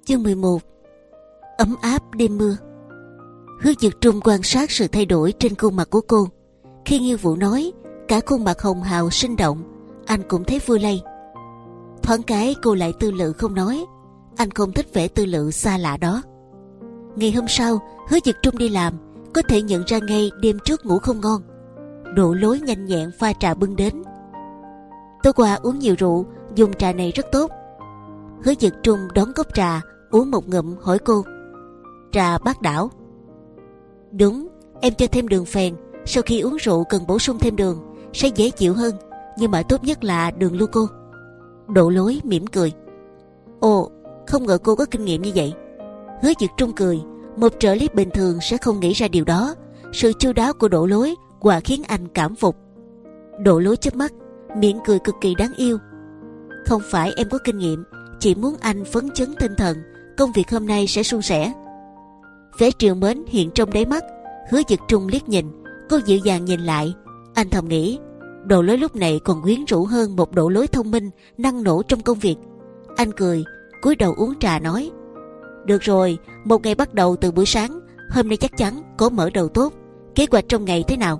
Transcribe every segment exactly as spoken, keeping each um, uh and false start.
Chương mười một. Ấm áp đêm mưa. Hứa Dực Trung quan sát sự thay đổi trên khuôn mặt của cô. Khi Nghiêu Vũ nói, cả khuôn mặt hồng hào sinh động, anh cũng thấy vui lây. Thoáng cái cô lại tư lự không nói. Anh không thích vẻ tư lự xa lạ đó. Ngày hôm sau, Hứa Dực Trung đi làm, có thể nhận ra ngay đêm trước ngủ không ngon. Độ Lối nhanh nhẹn pha trà bưng đến. Tối qua uống nhiều rượu, dùng trà này rất tốt. Hứa Dực Trung đón cốc trà, uống một ngụm hỏi cô: Trà Bát Đảo? Đúng, em cho thêm đường phèn. Sau khi uống rượu cần bổ sung thêm đường, sẽ dễ chịu hơn. Nhưng mà tốt nhất là đường Luco. Độ Lối mỉm cười. Ồ, không ngờ cô có kinh nghiệm như vậy. Hứa Dực Trung cười. Một trợ lý bình thường sẽ không nghĩ ra điều đó. Sự chu đáo của Độ Lối quả khiến anh cảm phục. Độ Lối chớp mắt, miệng cười cực kỳ đáng yêu. Không phải em có kinh nghiệm, chỉ muốn anh phấn chấn tinh thần, công việc hôm nay sẽ suôn sẻ. Vẻ trìu mến hiện trong đáy mắt. Hứa Dực Trung liếc nhìn, cô dịu dàng nhìn lại. Anh thầm nghĩ, Độ Lối lúc này còn quyến rũ hơn một Độ Lối thông minh, năng nổ trong công việc. Anh cười, cúi đầu uống trà nói: Được rồi, một ngày bắt đầu từ buổi sáng. Hôm nay chắc chắn có mở đầu tốt. Kế hoạch trong ngày thế nào?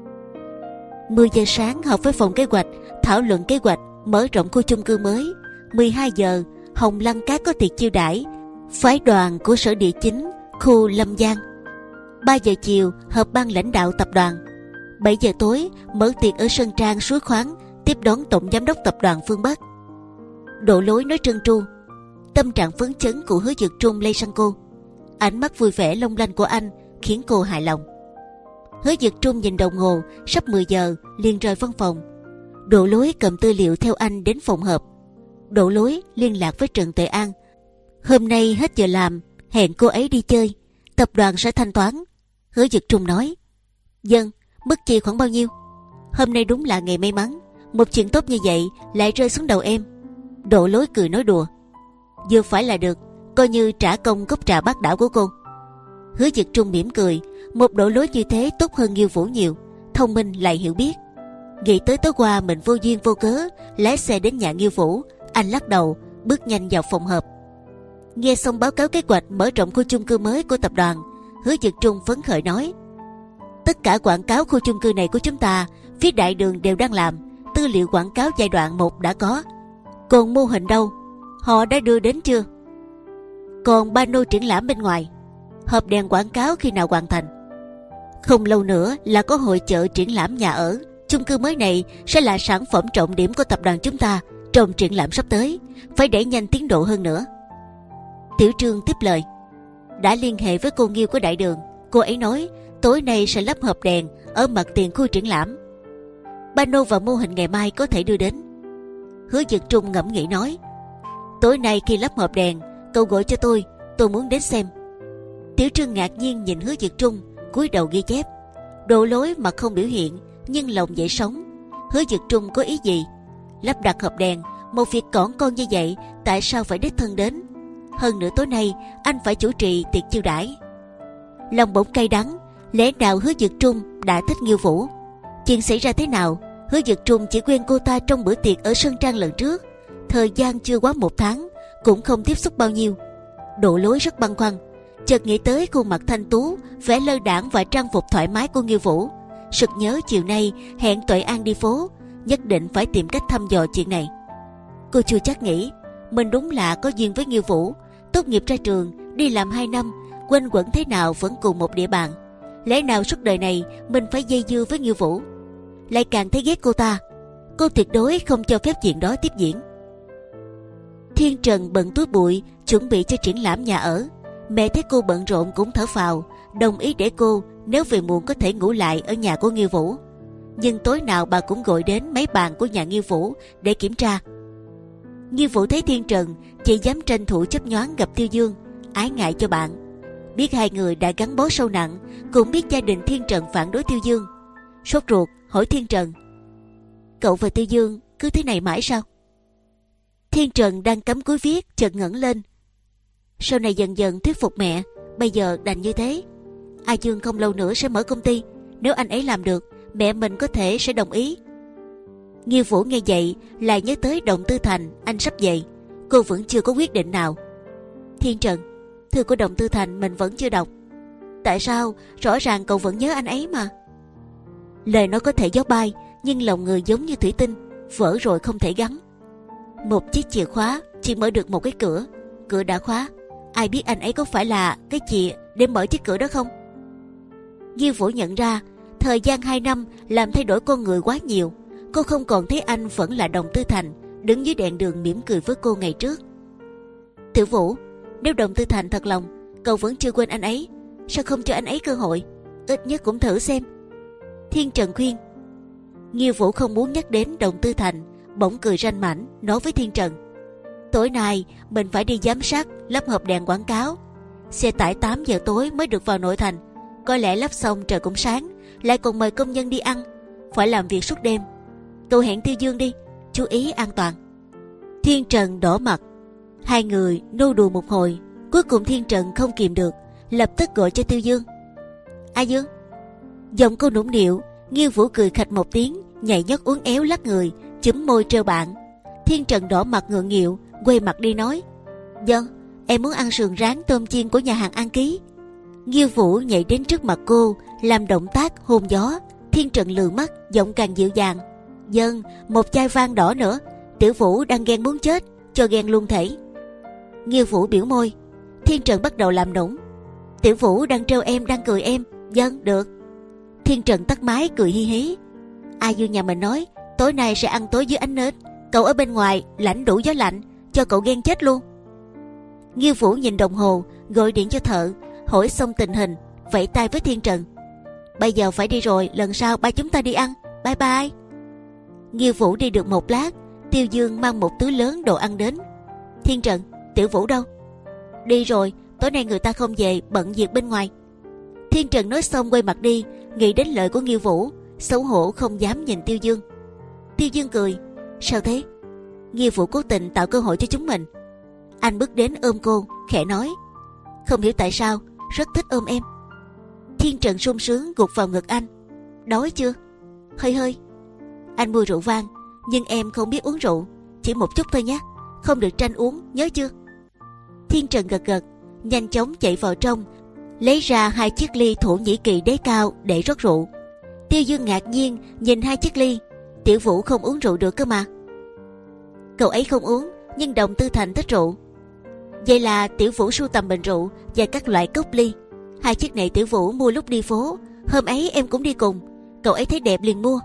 mười giờ sáng họp với phòng kế hoạch, thảo luận kế hoạch mở rộng khu chung cư mới. mười hai giờ, Hồng Lăng Cát có tiệc chiêu đãi phái đoàn của sở địa chính khu Lâm Giang. ba giờ chiều, họp ban lãnh đạo tập đoàn. bảy giờ tối, mở tiệc ở Sơn Trang Suối Khoáng, tiếp đón tổng giám đốc tập đoàn Phương Bắc. Độ Lối nói trơn tru. Tâm trạng phấn chấn của Hứa Dực Trung lây sang cô. Ánh mắt vui vẻ long lanh của anh khiến cô hài lòng. Hứa Dực Trung nhìn đồng hồ, sắp mười giờ, liền rời văn phòng. Độ Lối cầm tư liệu theo anh đến phòng họp. Độ Lối liên lạc với Trần Tuệ An. Hôm nay hết giờ làm, hẹn cô ấy đi chơi, tập đoàn sẽ thanh toán. Hứa Dực Trung nói: Dân, mức chi khoảng bao nhiêu? Hôm nay đúng là ngày may mắn, một chuyện tốt như vậy lại rơi xuống đầu em. Độ Lối cười nói đùa: Vừa phải là được, coi như trả công cốc trà Bát Đảo của cô. Hứa Dực Trung mỉm cười. Một Độ Lối như thế tốt hơn Nghiêu Vũ nhiều, thông minh lại hiểu biết. Nghĩ tới tối qua mình vô duyên vô cớ lái xe đến nhà Nghiêu Vũ, anh lắc đầu, bước nhanh vào phòng họp. Nghe xong báo cáo kế hoạch mở rộng khu chung cư mới của tập đoàn, Hứa Dực Trung phấn khởi nói: Tất cả quảng cáo khu chung cư này của chúng ta, phía đại đường đều đang làm. Tư liệu quảng cáo giai đoạn một đã có. Còn mô hình đâu? Họ đã đưa đến chưa? Còn pano triển lãm bên ngoài, hộp đèn quảng cáo khi nào hoàn thành? Không lâu nữa là có hội chợ triển lãm nhà ở. Chung cư mới này sẽ là sản phẩm trọng điểm của tập đoàn chúng ta trong triển lãm sắp tới, phải đẩy nhanh tiến độ hơn nữa. Tiểu Trương tiếp lời: Đã liên hệ với cô Nghiêu của đại đường, cô ấy nói tối nay sẽ lắp hộp đèn ở mặt tiền khu triển lãm. Pano và mô hình ngày mai có thể đưa đến. Hứa Dực Trung ngẫm nghĩ nói: Tối nay khi lắp hộp đèn, cậu gọi cho tôi, tôi muốn đến xem. Tiểu Trương ngạc nhiên nhìn Hứa Dực Trung, cúi đầu ghi chép. Độ Lối mặt không biểu hiện, nhưng lòng dễ sống. Hứa Dực Trung có ý gì? Lắp đặt hộp đèn, một việc cỏn con như vậy, tại sao phải đích thân đến? Hơn nữa tối nay anh phải chủ trì tiệc chiêu đãi. Lòng bỗng cay đắng. Lẽ nào Hứa Dực Trung đã thích Nghiêu Vũ? Chuyện xảy ra thế nào? Hứa Dực Trung chỉ quen cô ta trong bữa tiệc ở Sơn Trang lần trước, thời gian chưa quá một tháng, cũng không tiếp xúc bao nhiêu. Độ Lối rất băn khoăn, chợt nghĩ tới khuôn mặt thanh tú, vẻ lơ đãng và trang phục thoải mái của Nghiêu Vũ. Sực nhớ chiều nay hẹn Tuệ An đi phố, nhất định phải tìm cách thăm dò chuyện này. Cô chưa chắc nghĩ mình đúng là có duyên với Nghiêu Vũ. Tốt nghiệp ra trường, đi làm hai năm, quanh quẩn thế nào vẫn cùng một địa bàn. Lẽ nào suốt đời này mình phải dây dưa với Nghiêu Vũ? Lại càng thấy ghét cô ta. Cô tuyệt đối không cho phép chuyện đó tiếp diễn. Thiên Trần bận túi bụi chuẩn bị cho triển lãm nhà ở. Mẹ thấy cô bận rộn cũng thở phào, đồng ý để cô nếu về muộn có thể ngủ lại ở nhà của Nghiêu Vũ. Nhưng tối nào bà cũng gọi đến mấy bàn của nhà Nghiêu Vũ để kiểm tra. Nghiêu Vũ thấy Thiên Trần chỉ dám tranh thủ chớp nhoáng gặp Tiêu Dương, ái ngại cho bạn. Biết hai người đã gắn bó sâu nặng, cũng biết gia đình Thiên Trần phản đối Tiêu Dương. Sốt ruột hỏi Thiên Trần: Cậu và Tiêu Dương cứ thế này mãi sao? Thiên Trần đang cắm cúi viết, chợt ngẩng lên. Sau này dần dần thuyết phục mẹ, bây giờ đành như thế. A Dương không lâu nữa sẽ mở công ty, nếu anh ấy làm được, mẹ mình có thể sẽ đồng ý. Nghiêu Vũ nghe vậy lại nhớ tới Động Tư Thành anh sắp về. Cô vẫn chưa có quyết định nào. Thiên Trần, thư của Đồng Tư Thành mình vẫn chưa đọc. Tại sao? Rõ ràng cậu vẫn nhớ anh ấy mà. Lời nói có thể gió bay, nhưng lòng người giống như thủy tinh, vỡ rồi không thể gắn. Một chiếc chìa khóa chỉ mở được một cái cửa, cửa đã khóa. Ai biết anh ấy có phải là cái chìa để mở chiếc cửa đó không? Diêu Vũ nhận ra thời gian hai năm làm thay đổi con người quá nhiều. Cô không còn thấy anh vẫn là Đồng Tư Thành đứng dưới đèn đường mỉm cười với cô ngày trước. Tiểu Vũ, nếu Đồng Tư Thành thật lòng, cậu vẫn chưa quên anh ấy, sao không cho anh ấy cơ hội? Ít nhất cũng thử xem. Thiên Trần khuyên. Nghiêu Vũ không muốn nhắc đến Đồng Tư Thành, bỗng cười ranh mãnh nói với Thiên Trần: tối nay mình phải đi giám sát lắp hộp đèn quảng cáo. Xe tải tám giờ tối mới được vào nội thành, có lẽ lắp xong trời cũng sáng, lại còn mời công nhân đi ăn, phải làm việc suốt đêm. Tôi hẹn Tiêu Dương đi, chú ý an toàn. Thiên Trần đỏ mặt. Hai người nô đùa một hồi, cuối cùng Thiên Trần không kìm được, lập tức gọi cho Tiêu Dương. A Dương. Giọng cô nũng nịu. Nghiêu Vũ cười khạch một tiếng, nhảy nhót uốn éo lắc người, chúm môi trêu bạn. Thiên Trần đỏ mặt ngượng nghịu, quay mặt đi nói: Dân, em muốn ăn sườn rán tôm chiên của nhà hàng An Ký. Nghiêu Vũ nhảy đến trước mặt cô, làm động tác hôn gió. Thiên Trần lườm mắt, giọng càng dịu dàng: Dân, một chai vang đỏ nữa. Tiểu Vũ đang ghen muốn chết, cho ghen luôn thể. Nghiêu Vũ biểu môi. Thiên Trần bắt đầu làm nũng. Tiểu Vũ đang trêu em, đang cười em. Dân, được. Thiên Trần tắt máy cười hi hí. A Dương nhà mình nói tối nay sẽ ăn tối dưới ánh nến, cậu ở bên ngoài lãnh đủ gió lạnh, cho cậu ghen chết luôn. Nghiêu Vũ nhìn đồng hồ, gọi điện cho thợ, hỏi xong tình hình, vẫy tay với Thiên Trần: bây giờ phải đi rồi, lần sau ba chúng ta đi ăn, bye bye. Nghiêu Vũ đi được một lát, Tiêu Dương mang một túi lớn đồ ăn đến. Thiên Trần, Tiểu Vũ đâu? Đi rồi, tối nay người ta không về, bận việc bên ngoài. Thiên Trần nói xong quay mặt đi, nghĩ đến lời của Nghiêu Vũ, xấu hổ không dám nhìn Tiêu Dương. Tiêu Dương cười. Sao thế? Nghiêu Vũ cố tình tạo cơ hội cho chúng mình. Anh bước đến ôm cô, khẽ nói: không hiểu tại sao rất thích ôm em. Thiên Trần sung sướng gục vào ngực anh. Đói chưa? Hơi hơi. Anh mua rượu vang, nhưng em không biết uống rượu, chỉ một chút thôi nhé, không được tranh uống, nhớ chưa? Thiên Trần gật gật, nhanh chóng chạy vào trong, lấy ra hai chiếc ly Thổ Nhĩ Kỳ đế cao để rót rượu. Tiêu Dương ngạc nhiên nhìn hai chiếc ly. Tiểu Vũ không uống rượu được cơ mà. Cậu ấy không uống, nhưng Đồng Tư Thành thích rượu. Vậy là Tiểu Vũ sưu tầm bình rượu và các loại cốc ly. Hai chiếc này Tiểu Vũ mua lúc đi phố, hôm ấy em cũng đi cùng, cậu ấy thấy đẹp liền mua.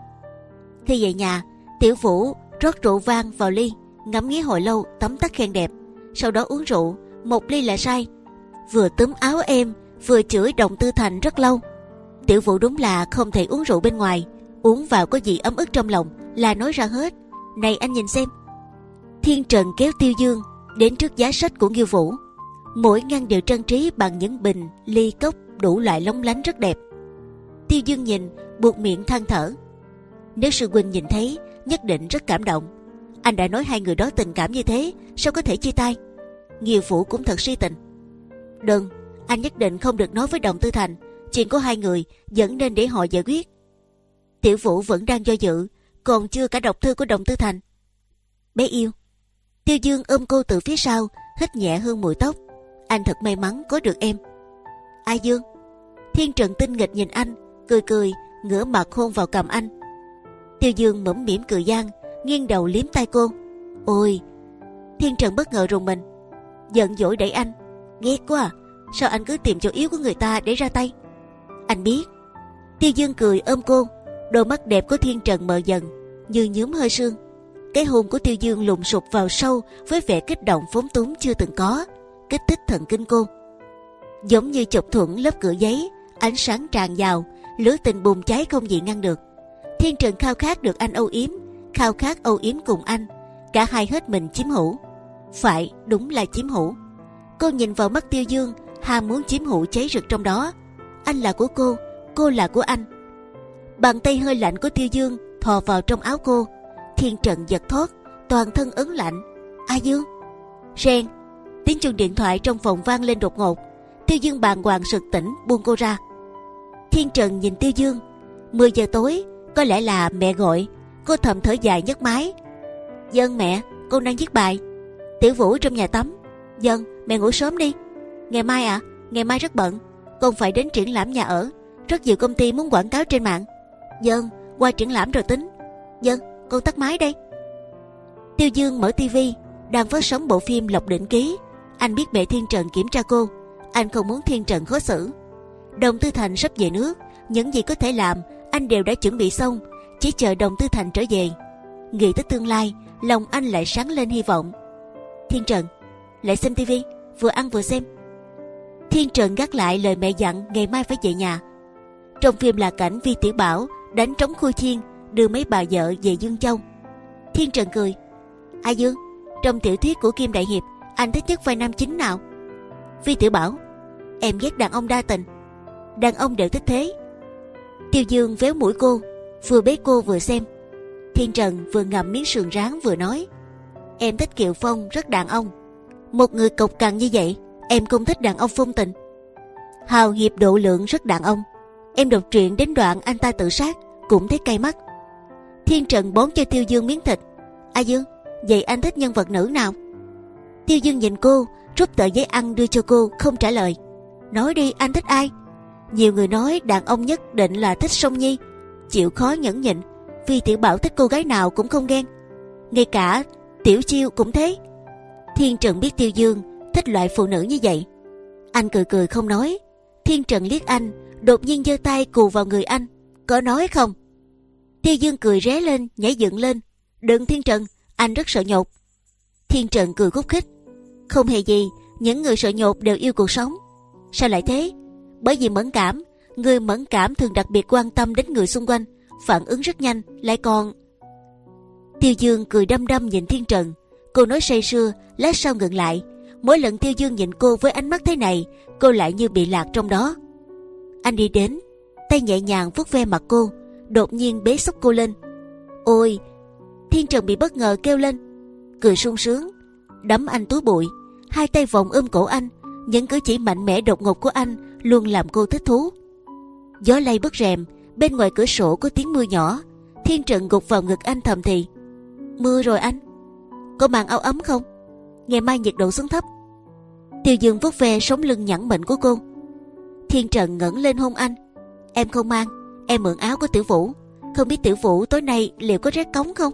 Khi về nhà, Tiểu Vũ rót rượu vang vào ly, ngắm nghía hồi lâu, tấm tắc khen đẹp. Sau đó uống rượu, một ly là say, vừa túm áo em vừa chửi Đồng Tư Thành rất lâu. Tiểu Vũ đúng là không thể uống rượu bên ngoài, uống vào có gì ấm ức trong lòng là nói ra hết. Này anh nhìn xem. Thiên Trần kéo Tiêu Dương đến trước giá sách của Nghiêu Vũ. Mỗi ngăn đều trang trí bằng những bình, ly, cốc đủ loại lóng lánh rất đẹp. Tiêu Dương nhìn, buột miệng than thở. Nếu sư huynh nhìn thấy, nhất định rất cảm động. Anh đã nói hai người đó tình cảm như thế, sao có thể chia tay? Nghiêu Vũ cũng thật si tình. Đừng, anh nhất định không được nói với Đồng Tư Thành. Chuyện của hai người vẫn nên để họ giải quyết. Tiểu Vũ vẫn đang do dự, còn chưa cả đọc thư của Đồng Tư Thành. Bé yêu. Tiêu Dương ôm cô từ phía sau, hít nhẹ hương mùi tóc. Anh thật may mắn có được em. A Dương. Thiên Trần tinh nghịch nhìn anh, cười cười, ngửa mặt hôn vào cằm anh. Tiêu Dương mũm mỉm cười gian, nghiêng đầu liếm tay cô. Ôi. Thiên Trần bất ngờ rùng mình, giận dỗi đẩy anh. Ghét quá à, sao anh cứ tìm chỗ yếu của người ta để ra tay? Anh biết. Tiêu Dương cười ôm cô, đôi mắt đẹp của Thiên Trần mờ dần, như nhuốm hơi sương. Cái hôn của Tiêu Dương lùng sục vào sâu với vẻ kích động phóng túng chưa từng có, kích thích thần kinh cô. Giống như chọc thuẫn lớp cửa giấy, ánh sáng tràn vào, lửa tình bùng cháy không gì ngăn được. Thiên Trần khao khát được anh âu yếm, khao khát âu yếm cùng anh. Cả hai hết mình chiếm hữu. Phải, đúng là chiếm hữu. Cô nhìn vào mắt Tiêu Dương, ham muốn chiếm hữu cháy rực trong đó. Anh là của cô, cô là của anh. Bàn tay hơi lạnh của Tiêu Dương thò vào trong áo cô. Thiên Trần giật thót, toàn thân ớn lạnh. A Dương. Reng. Tiếng chuông điện thoại trong phòng vang lên đột ngột. Tiêu Dương bàng hoàng sực tỉnh, buông cô ra. Thiên Trần nhìn Tiêu Dương. mười giờ tối, có lẽ là mẹ gọi. Cô thầm thở dài nhấc máy. Dân mẹ, con đang viết bài. Tiểu Vũ trong nhà tắm. Dân, mẹ ngủ sớm đi. Ngày mai à? Ngày mai rất bận, con phải đến triển lãm nhà ở, rất nhiều công ty muốn quảng cáo trên mạng. Dân, qua triển lãm rồi tính. Dân, con tắt máy đây. Tiêu Dương mở tivi, đang phát sóng bộ phim Lộc Đỉnh Ký. Anh biết mẹ Thiên Trần kiểm tra cô, anh không muốn Thiên Trần khó xử. Đồng Tư Thành sắp về nước, những gì có thể làm anh đều đã chuẩn bị xong, chỉ chờ Đồng Tư Thành trở về. Nghĩ tới tương lai, lòng anh lại sáng lên hy vọng. Thiên Trần, lại xem tivi, vừa ăn vừa xem. Thiên Trần gác lại lời mẹ dặn ngày mai phải về nhà. Trong phim là cảnh Vi Tiểu Bảo đánh trống khui chiên đưa mấy bà vợ về Dương Châu. Thiên Trần cười. A Dương, trong tiểu thuyết của Kim Đại Hiệp, anh thích nhất vai nam chính nào? Vi Tiểu Bảo. Em ghét đàn ông đa tình. Đàn ông đều thích thế. Tiêu Dương véo mũi cô, vừa bế cô vừa xem. Thiên Trần vừa ngậm miếng sườn rán vừa nói. Em thích Kiều Phong, rất đàn ông. Một người cộc cằn như vậy, em không thích đàn ông phong tình. Hào Hiệp độ lượng rất đàn ông. Em đọc truyện đến đoạn anh ta tự sát cũng thấy cay mắt. Thiên Trần bón cho Tiêu Dương miếng thịt. A Dương, vậy anh thích nhân vật nữ nào? Tiêu Dương nhìn cô, rút tờ giấy ăn đưa cho cô, không trả lời. Nói đi, anh thích ai? Nhiều người nói đàn ông nhất định là thích Song Nhi, chịu khó nhẫn nhịn. Vì Tiểu Bảo thích cô gái nào cũng không ghen, ngay cả Tiểu Chiêu cũng thế. Thiên Trần biết Tiêu Dương thích loại phụ nữ như vậy, anh cười cười không nói. Thiên Trần liếc anh, đột nhiên giơ tay cù vào người anh. Có nói không? Tiêu Dương cười ré lên, nhảy dựng lên. Đừng Thiên Trần, anh rất sợ nhột. Thiên Trần cười khúc khích. Không hề gì, những người sợ nhột đều yêu cuộc sống. Sao lại thế? Bởi vì mẫn cảm, người mẫn cảm thường đặc biệt quan tâm đến người xung quanh, phản ứng rất nhanh, lại còn... Tiêu Dương cười đăm đăm nhìn Thiên Trần. Cô nói say sưa, lát sau ngừng lại. Mỗi lần Tiêu Dương nhìn cô với ánh mắt thế này, cô lại như bị lạc trong đó. Anh đi đến, tay nhẹ nhàng vuốt ve mặt cô, đột nhiên bế xốc cô lên. Ôi! Thiên Trần bị bất ngờ kêu lên, cười sung sướng, đấm anh túi bụi, hai tay vòng ôm cổ anh. Những cử chỉ mạnh mẽ đột ngột của anh luôn làm cô thích thú. Gió lay bức rèm, bên ngoài cửa sổ có tiếng mưa nhỏ. Thiên Trần gục vào ngực anh thầm thì. Mưa rồi anh. Có mang áo ấm không? Ngày mai nhiệt độ xuống thấp. Tiêu Dương vuốt ve sống lưng nhẵn mịn của cô. Thiên Trần ngẩng lên hôn anh. Em không mang, em mượn áo của Tiểu Vũ. Không biết Tiểu Vũ tối nay liệu có rét cống không?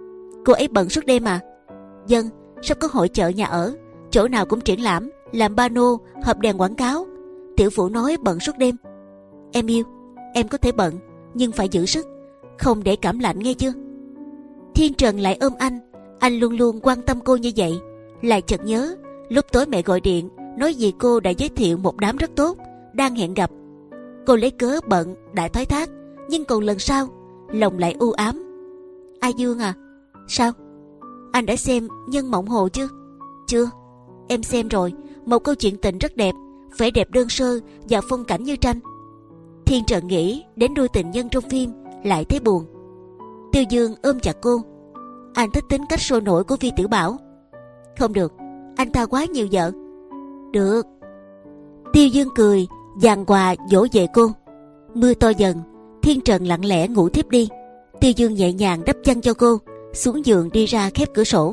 Cô ấy bận suốt đêm à? Dân, sắp có hội chợ nhà ở, chỗ nào cũng triển lãm, làm pano, hộp đèn quảng cáo. Tiểu Vũ nói bận suốt đêm. Em yêu, em có thể bận, nhưng phải giữ sức, không để cảm lạnh nghe chưa? Thiên Trần lại ôm anh. Anh luôn luôn quan tâm cô như vậy. Lại chợt nhớ, lúc tối mẹ gọi điện nói gì cô đã giới thiệu một đám rất tốt, đang hẹn gặp. Cô lấy cớ bận đã thoái thác, nhưng còn lần sau lòng lại u ám. A Dương à, sao? Anh đã xem Nhân Mộng Hồ chưa? Chưa. Em xem rồi, một câu chuyện tình rất đẹp, vẻ đẹp đơn sơ và phong cảnh như tranh. Thiên Trần nghĩ đến đôi tình nhân trong phim, lại thấy buồn. Tiêu Dương ôm chặt cô. Anh thích tính cách sôi nổi của Vi Tiểu Bảo. Không được, anh ta quá nhiều vợ. Được. Tiêu Dương cười, giằng quà dỗ về cô. Mưa to dần, Thiên Trần lặng lẽ ngủ thiếp đi. Tiêu Dương nhẹ nhàng đắp chăn cho cô, xuống giường đi ra khép cửa sổ.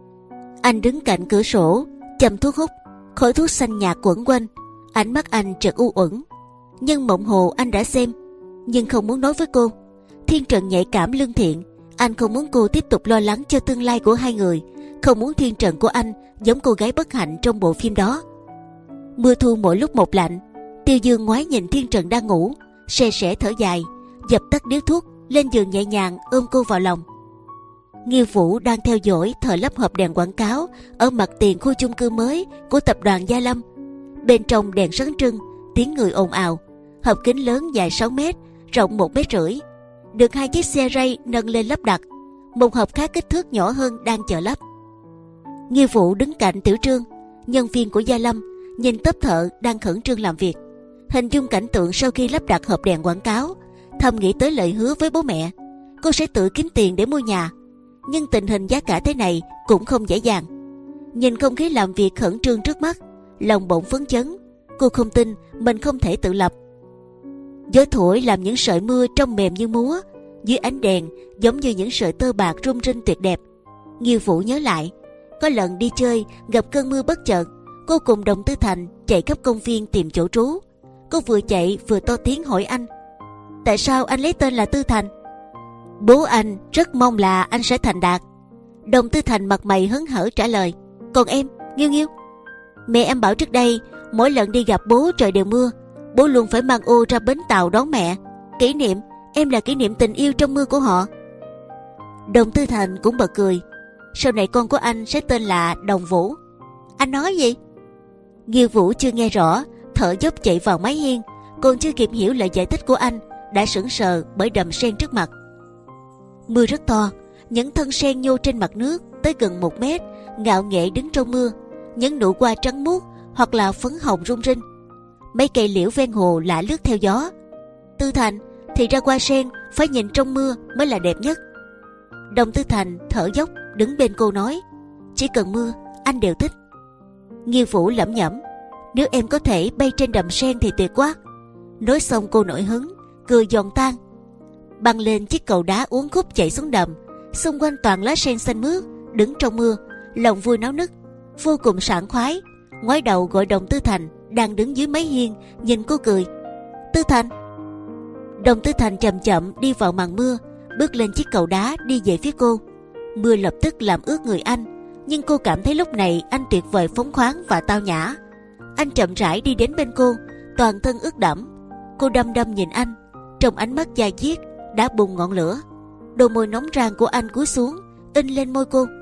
Anh đứng cạnh cửa sổ, châm thuốc hút, khói thuốc xanh nhạt quẩn quanh. Ánh mắt anh chợt u uẩn. Nhân Mộng Hồ anh đã xem, nhưng không muốn nói với cô. Thiên Trần nhạy cảm lương thiện, anh không muốn cô tiếp tục lo lắng cho tương lai của hai người, không muốn Thiên Trần của anh giống cô gái bất hạnh trong bộ phim đó. Mưa thu mỗi lúc một lạnh. Tiêu Dương ngoái nhìn Thiên Trần đang ngủ, se sẻ thở dài, dập tắt điếu thuốc, lên giường nhẹ nhàng ôm cô vào lòng. Nghiêu Vũ đang theo dõi thợ lắp hộp đèn quảng cáo ở mặt tiền khu chung cư mới của tập đoàn Gia Lâm. Bên trong đèn sáng trưng, tiếng người ồn ào. Hộp kính lớn dài sáu mét, rộng một mét rưỡi, được hai chiếc xe ray nâng lên lắp đặt. Một hộp khác kích thước nhỏ hơn đang chờ lắp. Nghiêu Vũ đứng cạnh Tiểu Trương, nhân viên của Gia Lâm, nhìn tốp thợ đang khẩn trương làm việc, hình dung cảnh tượng sau khi lắp đặt hộp đèn quảng cáo, thầm nghĩ tới lời hứa với bố mẹ, cô sẽ tự kiếm tiền để mua nhà. Nhưng tình hình giá cả thế này cũng không dễ dàng. Nhìn không khí làm việc khẩn trương trước mắt, lòng bỗng phấn chấn. Cô không tin mình không thể tự lập. Gió thổi làm những sợi mưa trông mềm như múa, dưới ánh đèn giống như những sợi tơ bạc rung rinh tuyệt đẹp. Nghiêu Vũ nhớ lại, Có lần đi chơi gặp cơn mưa bất chợt, cô cùng Đồng Tư Thành chạy khắp công viên tìm chỗ trú. Cô vừa chạy vừa to tiếng hỏi anh: tại sao anh lấy tên là Tư Thành? Bố anh rất mong là anh sẽ thành đạt. Đồng Tư Thành mặt mày hớn hở trả lời: còn em, Nghiêu Nghiêu? Mẹ em bảo trước đây mỗi lần đi gặp bố trời đều mưa, bố luôn phải mang ô ra bến tàu đón mẹ. Kỷ niệm, em là kỷ niệm tình yêu trong mưa của họ. Đồng Tư Thành cũng bật cười: sau này con của anh sẽ tên là Đồng Vũ. Anh nói gì? Nghiêu Vũ chưa nghe rõ, thở dốc chạy vào mái hiên, còn chưa kịp hiểu lời giải thích của anh đã sững sờ bởi đầm sen trước mặt. Mưa rất to, những thân sen nhô trên mặt nước tới gần một mét, ngạo nghễ đứng trong mưa. Những nụ hoa trắng muốt hoặc là phấn hồng rung rinh. Mấy cây liễu ven hồ lả lướt theo gió. Tư Thành, thì ra hoa sen phải nhìn trong mưa mới là đẹp nhất. Đồng Tư Thành thở dốc đứng bên cô nói: chỉ cần mưa anh đều thích. Nghiêu Vũ lẩm nhẩm: nếu em có thể bay trên đầm sen thì tuyệt quá. Nói xong cô nổi hứng, cười giòn tan, băng lên chiếc cầu đá uốn khúc chạy xuống đầm. Xung quanh toàn lá sen xanh mướt, đứng trong mưa, lòng vui náo nức, vô cùng sảng khoái. Ngoái đầu gọi Đồng Tư Thành đang đứng dưới mái hiên, nhìn cô cười: Tư Thành. Đồng Tư Thành chậm chậm đi vào màn mưa, bước lên chiếc cầu đá đi về phía cô. Mưa lập tức làm ướt người anh, nhưng cô cảm thấy lúc này anh tuyệt vời phóng khoáng và tao nhã. Anh chậm rãi đi đến bên cô, toàn thân ướt đẫm. Cô đăm đăm nhìn anh, trong ánh mắt dai diết đã bùng ngọn lửa. Đôi môi nóng rang của anh cúi xuống, in lên môi cô.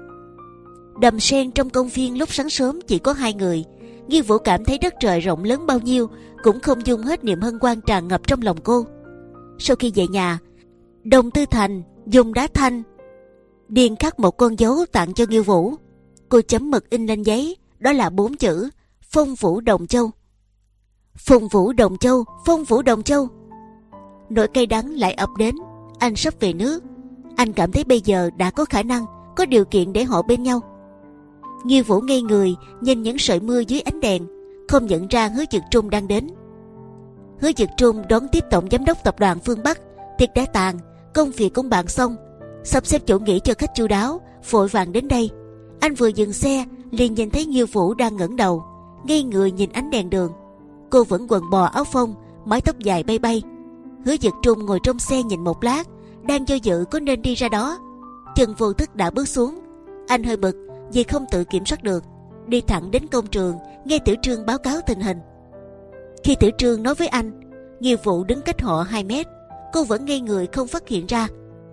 Đầm sen trong công viên lúc sáng sớm chỉ có hai người. Nghiêu Vũ cảm thấy đất trời rộng lớn bao nhiêu cũng không dung hết niềm hân hoan tràn ngập trong lòng cô. Sau khi về nhà, Đồng Tư Thành dùng đá thanh điền khắc một con dấu tặng cho Nghiêu Vũ. Cô chấm mực in lên giấy, đó là bốn chữ: Phong Vũ Đồng Châu. Phong Vũ Đồng Châu, Phong Vũ Đồng Châu. Nỗi cay đắng lại ập đến. Anh sắp về nước. Anh cảm thấy bây giờ đã có khả năng, có điều kiện để họ bên nhau. Nghiêu Vũ ngây người nhìn những sợi mưa dưới ánh đèn, không nhận ra Hứa Dực Trung đang đến. Hứa Dực Trung đón tiếp tổng giám đốc tập đoàn Phương Bắc. Tiệc đã tàn, công việc cũng bàn xong, sắp xếp chỗ nghỉ cho khách chu đáo, vội vàng đến đây. Anh vừa dừng xe liền nhìn thấy Nghiêu Vũ đang ngẩng đầu, ngây người nhìn ánh đèn đường. Cô vẫn quần bò áo phông, mái tóc dài bay bay. Hứa Dực Trung ngồi trong xe nhìn một lát, đang do dự có nên đi ra đó. Chân vô thức đã bước xuống. Anh hơi bực vì không tự kiểm soát được, đi thẳng đến công trường nghe Tiểu Trương báo cáo tình hình. Khi Tiểu Trương nói với anh, Nghiêu Vũ đứng cách họ hai mét, cô vẫn ngây người không phát hiện ra.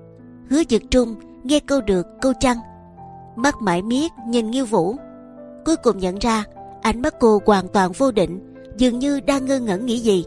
Hứa Dực Trung nghe câu được câu chăng, mắt mải miết nhìn Nghiêu Vũ, cuối cùng nhận ra ánh mắt cô hoàn toàn vô định, dường như đang ngơ ngẩn nghĩ gì.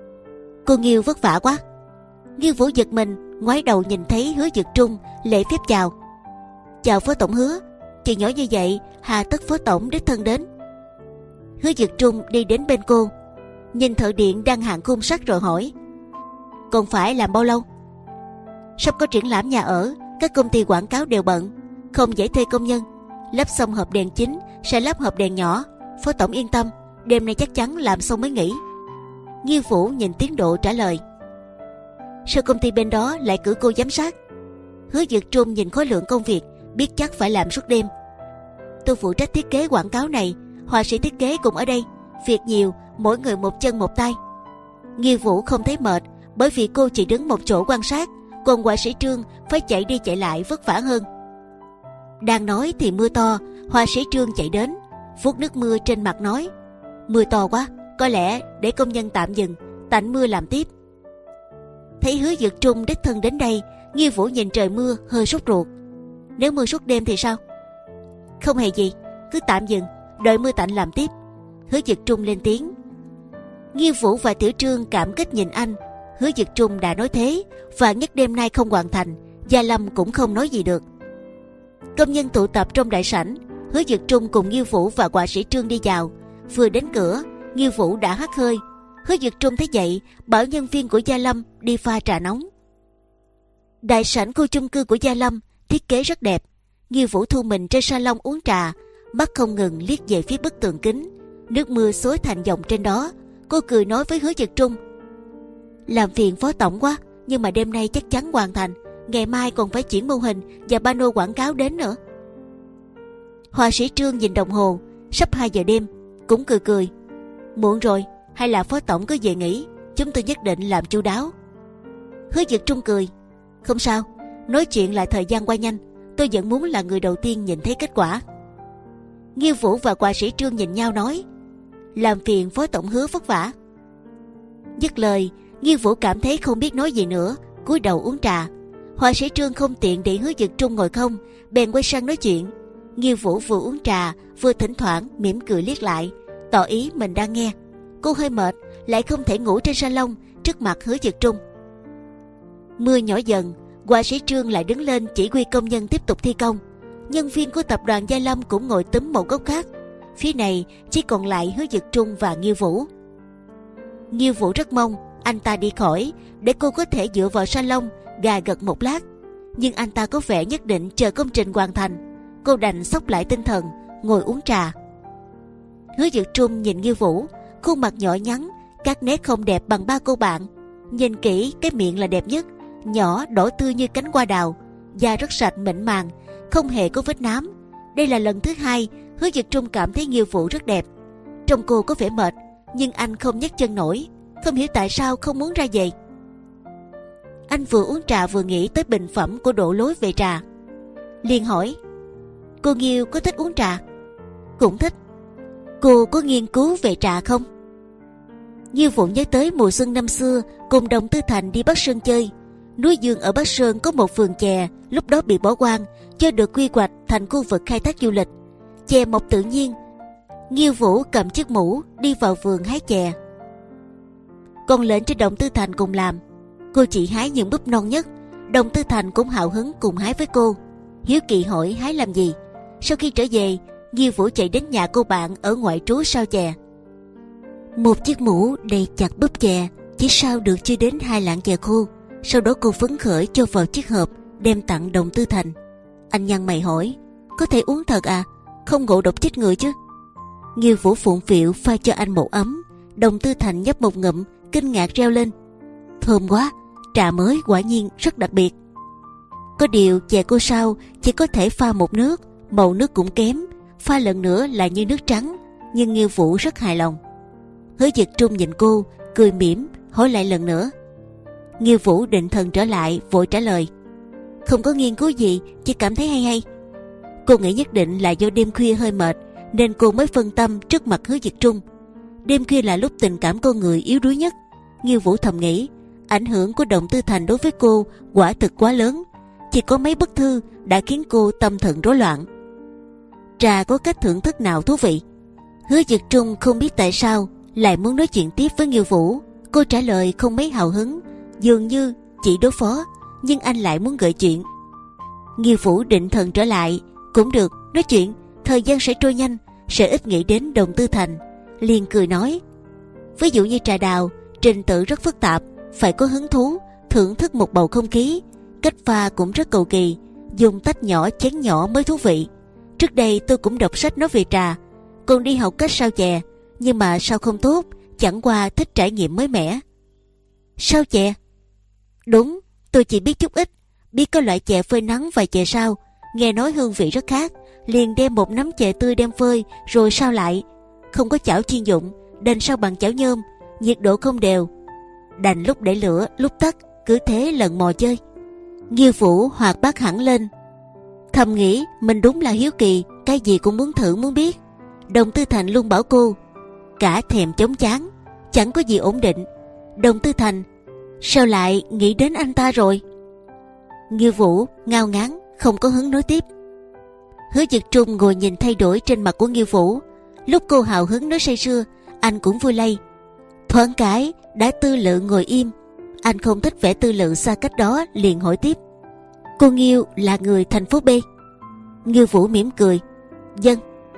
Cô Nghiêu vất vả quá. Nghiêu Vũ giật mình, ngoái đầu nhìn thấy Hứa Dực Trung lễ phép chào: chào Phó Tổng Hứa. Chuyện nhỏ như vậy hà tất Phó Tổng đích thân đến. Hứa Dực Trung đi đến bên cô, nhìn thợ điện đang hàn khung sắt rồi hỏi: còn phải làm bao lâu? Sắp có triển lãm nhà ở, các công ty quảng cáo đều bận, không dễ thuê công nhân. Lắp xong hộp đèn chính sẽ lắp hộp đèn nhỏ. Phó Tổng yên tâm, đêm nay chắc chắn làm xong mới nghỉ. Nghiêu Vũ nhìn tiến độ trả lời: sao công ty bên đó lại cử cô giám sát? Hứa Dực Trung nhìn khối lượng công việc biết chắc phải làm suốt đêm. Tôi phụ trách thiết kế quảng cáo này, họa sĩ thiết kế cũng ở đây, việc nhiều, mỗi người một chân một tay. Nghiêu Vũ không thấy mệt, bởi vì cô chỉ đứng một chỗ quan sát, còn họa sĩ Trương phải chạy đi chạy lại vất vả hơn. Đang nói thì mưa to, họa sĩ Trương chạy đến, vuốt nước mưa trên mặt nói: mưa to quá, có lẽ để công nhân tạm dừng, tạnh mưa làm tiếp. Thấy Hứa Dực Trung đích thân đến đây, Nghiêu Vũ nhìn trời mưa hơi sốt ruột. Nếu mưa suốt đêm thì sao? Không hề gì, cứ tạm dừng, đợi mưa tạnh làm tiếp. Hứa Dực Trung lên tiếng. Nghiêu Vũ và Tiểu Trương cảm kích nhìn anh. Hứa Dực Trung đã nói thế, và nhất đêm nay không hoàn thành, Gia Lâm cũng không nói gì được. Công nhân tụ tập trong đại sảnh. Hứa Dực Trung cùng Nghiêu Vũ và họa sĩ Trương đi vào. Vừa đến cửa, Nghiêu Vũ đã hắt hơi. Hứa Dực Trung thấy vậy, bảo nhân viên của Gia Lâm đi pha trà nóng. Đại sảnh khu chung cư của Gia Lâm thiết kế rất đẹp. Nghiêu Vũ thu mình trên salon uống trà, mắt không ngừng liếc về phía bức tường kính, nước mưa xối thành dòng trên đó. Cô cười nói với Hứa Dực Trung: làm phiền Phó Tổng quá, nhưng mà đêm nay chắc chắn hoàn thành, ngày mai còn phải chuyển mô hình và pano quảng cáo đến nữa. Họa sĩ Trương nhìn đồng hồ, sắp hai giờ đêm, cũng cười cười. Muộn rồi, hay là phó tổng cứ về nghỉ, chúng tôi nhất định làm chu đáo. Hứa Dực Trung cười. Không sao, nói chuyện lại thời gian qua nhanh, tôi vẫn muốn là người đầu tiên nhìn thấy kết quả. Nghiêu Vũ và họa sĩ Trương nhìn nhau nói, làm phiền phó tổng Hứa vất vả. Dứt lời, Nghiêu Vũ cảm thấy không biết nói gì nữa, cúi đầu uống trà. Họa sĩ Trương không tiện để Hứa Dực Trung ngồi không, bèn quay sang nói chuyện. Nghiêu Vũ vừa uống trà vừa thỉnh thoảng mỉm cười liếc lại, tỏ ý mình đang nghe. Cô hơi mệt, lại không thể ngủ trên salon trước mặt Hứa Dực Trung. Mưa nhỏ dần, họa sĩ Trương lại đứng lên chỉ huy công nhân tiếp tục thi công. Nhân viên của tập đoàn Gia Lâm cũng ngồi túm một góc khác. Phía này chỉ còn lại Hứa Dực Trung và Nghiêu Vũ. Nghiêu Vũ rất mong anh ta đi khỏi để cô có thể dựa vào salon gà gật một lát, nhưng anh ta có vẻ nhất định chờ công trình hoàn thành. Cô đành xốc lại tinh thần ngồi uống trà. Hứa Dực Trung nhìn Nghiêu Vũ, khuôn mặt nhỏ nhắn, các nét không đẹp bằng ba cô bạn. Nhìn kỹ, cái miệng là đẹp nhất, nhỏ đỏ tươi như cánh hoa đào, da rất sạch mịn màng, không hề có vết nám. Đây là lần thứ hai Hứa Dực Trung cảm thấy Nghiêu Vũ rất đẹp. Trông cô có vẻ mệt, nhưng anh không nhấc chân nổi, không hiểu tại sao không muốn ra về. Anh vừa uống trà vừa nghĩ tới bình phẩm của Đỗ Lối về trà, liền hỏi: cô Nghiêu có thích uống trà? Cũng thích. Cô có nghiên cứu về trà không? Nghiêu Vũ nhớ tới mùa xuân năm xưa cùng Đồng Tư Thành đi Bắc Sơn chơi. Núi Dương ở Bắc Sơn có một vườn chè, lúc đó bị bỏ hoang, cho được quy hoạch thành khu vực khai thác du lịch. Chè mọc tự nhiên. Nghiêu Vũ cầm chiếc mũ đi vào vườn hái chè, còn lệnh cho Đồng Tư Thành cùng làm. Cô chỉ hái những búp non nhất. Đồng Tư Thành cũng hào hứng cùng hái với cô. Hiếu kỳ hỏi hái làm gì. Sau khi trở về, Nghiêu Vũ chạy đến nhà cô bạn ở ngoại trú sao chè. Một chiếc mũ đầy chặt búp chè, chỉ sao được chưa đến hai lạng chè khô. Sau đó cô phấn khởi cho vào chiếc hộp đem tặng Đồng Tư Thành. Anh nhăn mày hỏi: có thể uống thật à? Không ngộ độc chết người chứ? Nghiêu Vũ phụng phịu pha cho anh một ấm. Đồng Tư Thành nhấp một ngụm, kinh ngạc reo lên: thơm quá, trà mới quả nhiên rất đặc biệt. Có điều chè cô sao chỉ có thể pha một nước, màu nước cũng kém, pha lần nữa là như nước trắng. Nhưng Nghiêu Vũ rất hài lòng. Hứa Dực Trung nhìn cô cười mỉm, hỏi lại lần nữa. Nghiêu Vũ định thần trở lại, vội trả lời: không có nghiên cứu gì, chỉ cảm thấy hay hay. Cô nghĩ nhất định là do đêm khuya hơi mệt nên cô mới phân tâm trước mặt Hứa Dực Trung. Đêm khuya là lúc tình cảm con người yếu đuối nhất. Nghiêu Vũ thầm nghĩ, ảnh hưởng của Đồng Tư Thành đối với cô quả thực quá lớn. Chỉ có mấy bức thư đã khiến cô tâm thần rối loạn. Trà có cách thưởng thức nào thú vị? Hứa Dực Trung không biết tại sao lại muốn nói chuyện tiếp với Nghiêu Vũ. Cô trả lời không mấy hào hứng, dường như chỉ đối phó, nhưng anh lại muốn gợi chuyện. Nghiêu Vũ định thần trở lại. Cũng được, nói chuyện, thời gian sẽ trôi nhanh, sẽ ít nghĩ đến Đồng Tư Thành. Liền cười nói: ví dụ như trà đào, trình tự rất phức tạp, phải có hứng thú, thưởng thức một bầu không khí. Cách pha cũng rất cầu kỳ, dùng tách nhỏ chén nhỏ mới thú vị. Trước đây tôi cũng đọc sách nói về trà, còn đi học cách sao chè, nhưng mà sao không tốt, chẳng qua thích trải nghiệm mới mẻ. Sao chè? Đúng, tôi chỉ biết chút ít, biết có loại chè phơi nắng và chè sao, nghe nói hương vị rất khác, liền đem một nắm chè tươi đem phơi rồi sao lại. Không có chảo chuyên dụng, đành sao bằng chảo nhôm, nhiệt độ không đều, đành lúc để lửa lúc tắt, cứ thế lần mò chơi. Nghiêu Vũ hoạt bát hẳn lên, thầm nghĩ mình đúng là hiếu kỳ, cái gì cũng muốn thử muốn biết. Đồng Tư Thành luôn bảo cô cả thèm chóng chán, chẳng có gì ổn định. Đồng Tư Thành sao lại nghĩ đến anh ta rồi? Nghiêu Vũ ngao ngán không có hứng nói tiếp. Hứa Dực Trung ngồi nhìn thay đổi trên mặt của Nghiêu Vũ. Lúc cô hào hứng nói say sưa, anh cũng vui lây. Thoáng cái đã tư lự ngồi im. Anh không thích vẻ tư lự xa cách đó, liền hỏi tiếp: cô Nghiêu là người thành phố B? Nghiêu Vũ mỉm cười: vâng.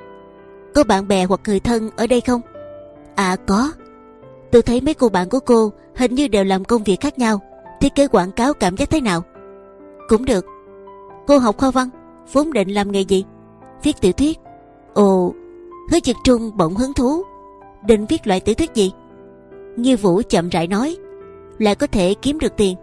Có bạn bè hoặc người thân ở đây không? À có. Tôi thấy mấy cô bạn của cô hình như đều làm công việc khác nhau. Thiết kế quảng cáo cảm giác thế nào? Cũng được. Cô học khoa văn, vốn định làm nghề gì? Viết tiểu thuyết. Ồ. Hứa Dực Trung bỗng hứng thú. Định viết loại tiểu thuyết gì? Nghiêu Vũ chậm rãi nói: lại có thể kiếm được tiền.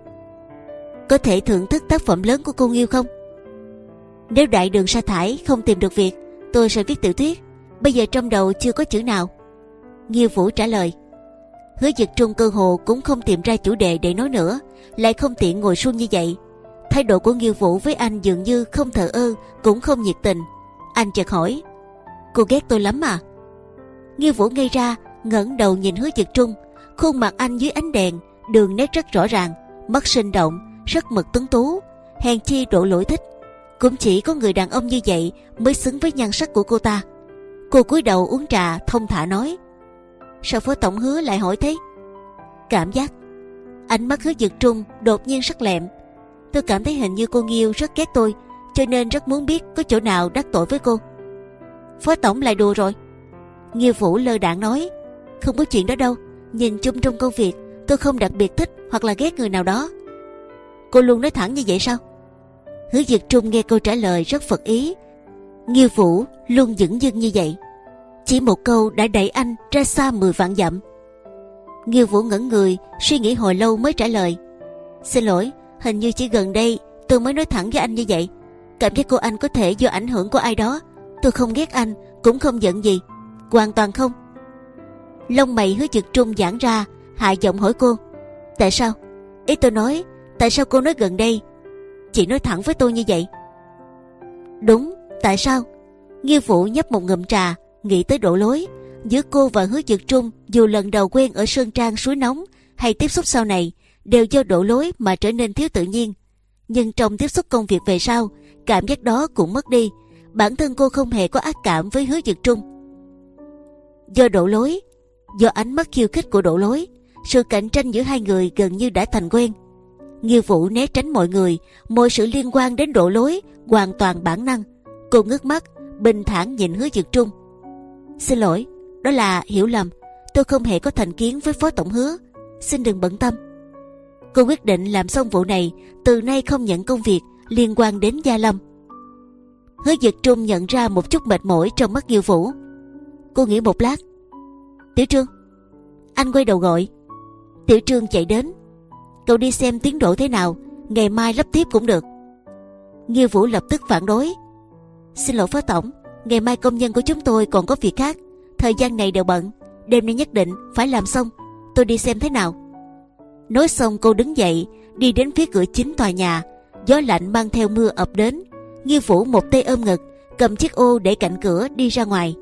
Có thể thưởng thức tác phẩm lớn của cô Nghiêu không? Nếu Đại Đường Sa Thải không tìm được việc, Tôi sẽ viết tiểu thuyết, bây giờ trong đầu chưa có chữ nào. Nghiêu Vũ trả lời. Hứa Dực Trung cơ hồ cũng không tìm ra chủ đề để nói nữa, lại không tiện ngồi suông như vậy. Thái độ của Nghiêu Vũ với anh dường như không thờ ơ cũng không nhiệt tình. Anh chợt hỏi, cô ghét tôi lắm à? Nghiêu Vũ ngây ra, ngẩng đầu nhìn Hứa Dực Trung. Khuôn mặt anh dưới ánh đèn, đường nét rất rõ ràng, mắt sinh động, rất mực tuấn tú. Hèn chi Đỗ Lỗi thích. Cũng chỉ có người đàn ông như vậy mới xứng với nhan sắc của cô ta. Cô cúi đầu uống trà, thông thả nói, sao Phó Tổng Hứa lại hỏi thế? Cảm giác. Ánh mắt Hứa Dực Trung đột nhiên sắc lẹm. Tôi cảm thấy hình như cô Nghiêu rất ghét tôi, cho nên rất muốn biết có chỗ nào đắc tội với cô. Phó Tổng lại đùa rồi. Nghiêu Vũ lơ đãng nói, không có chuyện đó đâu. Nhìn chung trong công việc, tôi không đặc biệt thích hoặc là ghét người nào đó. Cô luôn nói thẳng như vậy sao? Hứa Dực Trung nghe câu trả lời rất phật ý. Nghiêu Vũ luôn dửng dưng như vậy, chỉ một câu đã đẩy anh ra xa mười vạn dặm. Nghiêu Vũ ngẩn người, suy nghĩ hồi lâu mới trả lời, xin lỗi, hình như chỉ gần đây tôi mới nói thẳng với anh như vậy. Cảm giác của anh có thể do ảnh hưởng của ai đó. Tôi không ghét anh, cũng không giận gì, hoàn toàn không. Lông mày Hứa Dực Trung giãn ra, hạ giọng hỏi cô, tại sao? Ý tôi nói, tại sao cô nói gần đây chị nói thẳng với tôi như vậy? Đúng, tại sao? Nghiêu Vũ nhấp một ngụm trà, nghĩ tới Đỗ Lỗi. Giữa cô và Hứa Dực Trung, dù lần đầu quen ở sơn trang suối nóng hay tiếp xúc sau này, đều do Đỗ Lỗi mà trở nên thiếu tự nhiên. Nhưng trong tiếp xúc công việc về sau, cảm giác đó cũng mất đi. Bản thân cô không hề có ác cảm với Hứa Dực Trung. Do Đỗ Lỗi, do ánh mắt khiêu khích của Đỗ Lỗi, sự cạnh tranh giữa hai người gần như đã thành quen. Nghiêu Vũ né tránh mọi người, mọi sự liên quan đến Đỗ Lỗi hoàn toàn bản năng. Cô ngước mắt, bình thản nhìn Hứa Dực Trung. Xin lỗi, đó là hiểu lầm. Tôi không hề có thành kiến với Phó Tổng Hứa, xin đừng bận tâm. Cô quyết định làm xong vụ này, từ nay không nhận công việc liên quan đến Gia Lâm. Hứa Dực Trung nhận ra một chút mệt mỏi trong mắt Nghiêu Vũ. Cô nghĩ một lát. Tiểu Trương. Anh quay đầu gọi. Tiểu Trương chạy đến. Cậu đi xem tiến độ thế nào, ngày mai lắp tiếp cũng được. Nghiêu Vũ lập tức phản đối. Xin lỗi Phó Tổng, ngày mai công nhân của chúng tôi còn có việc khác, thời gian này đều bận, đêm nay nhất định phải làm xong. Tôi đi xem thế nào. Nói xong cô đứng dậy, đi đến phía cửa chính tòa nhà. Gió lạnh mang theo mưa ập đến. Nghiêu Vũ một tay ôm ngực, cầm chiếc ô để cạnh cửa đi ra ngoài.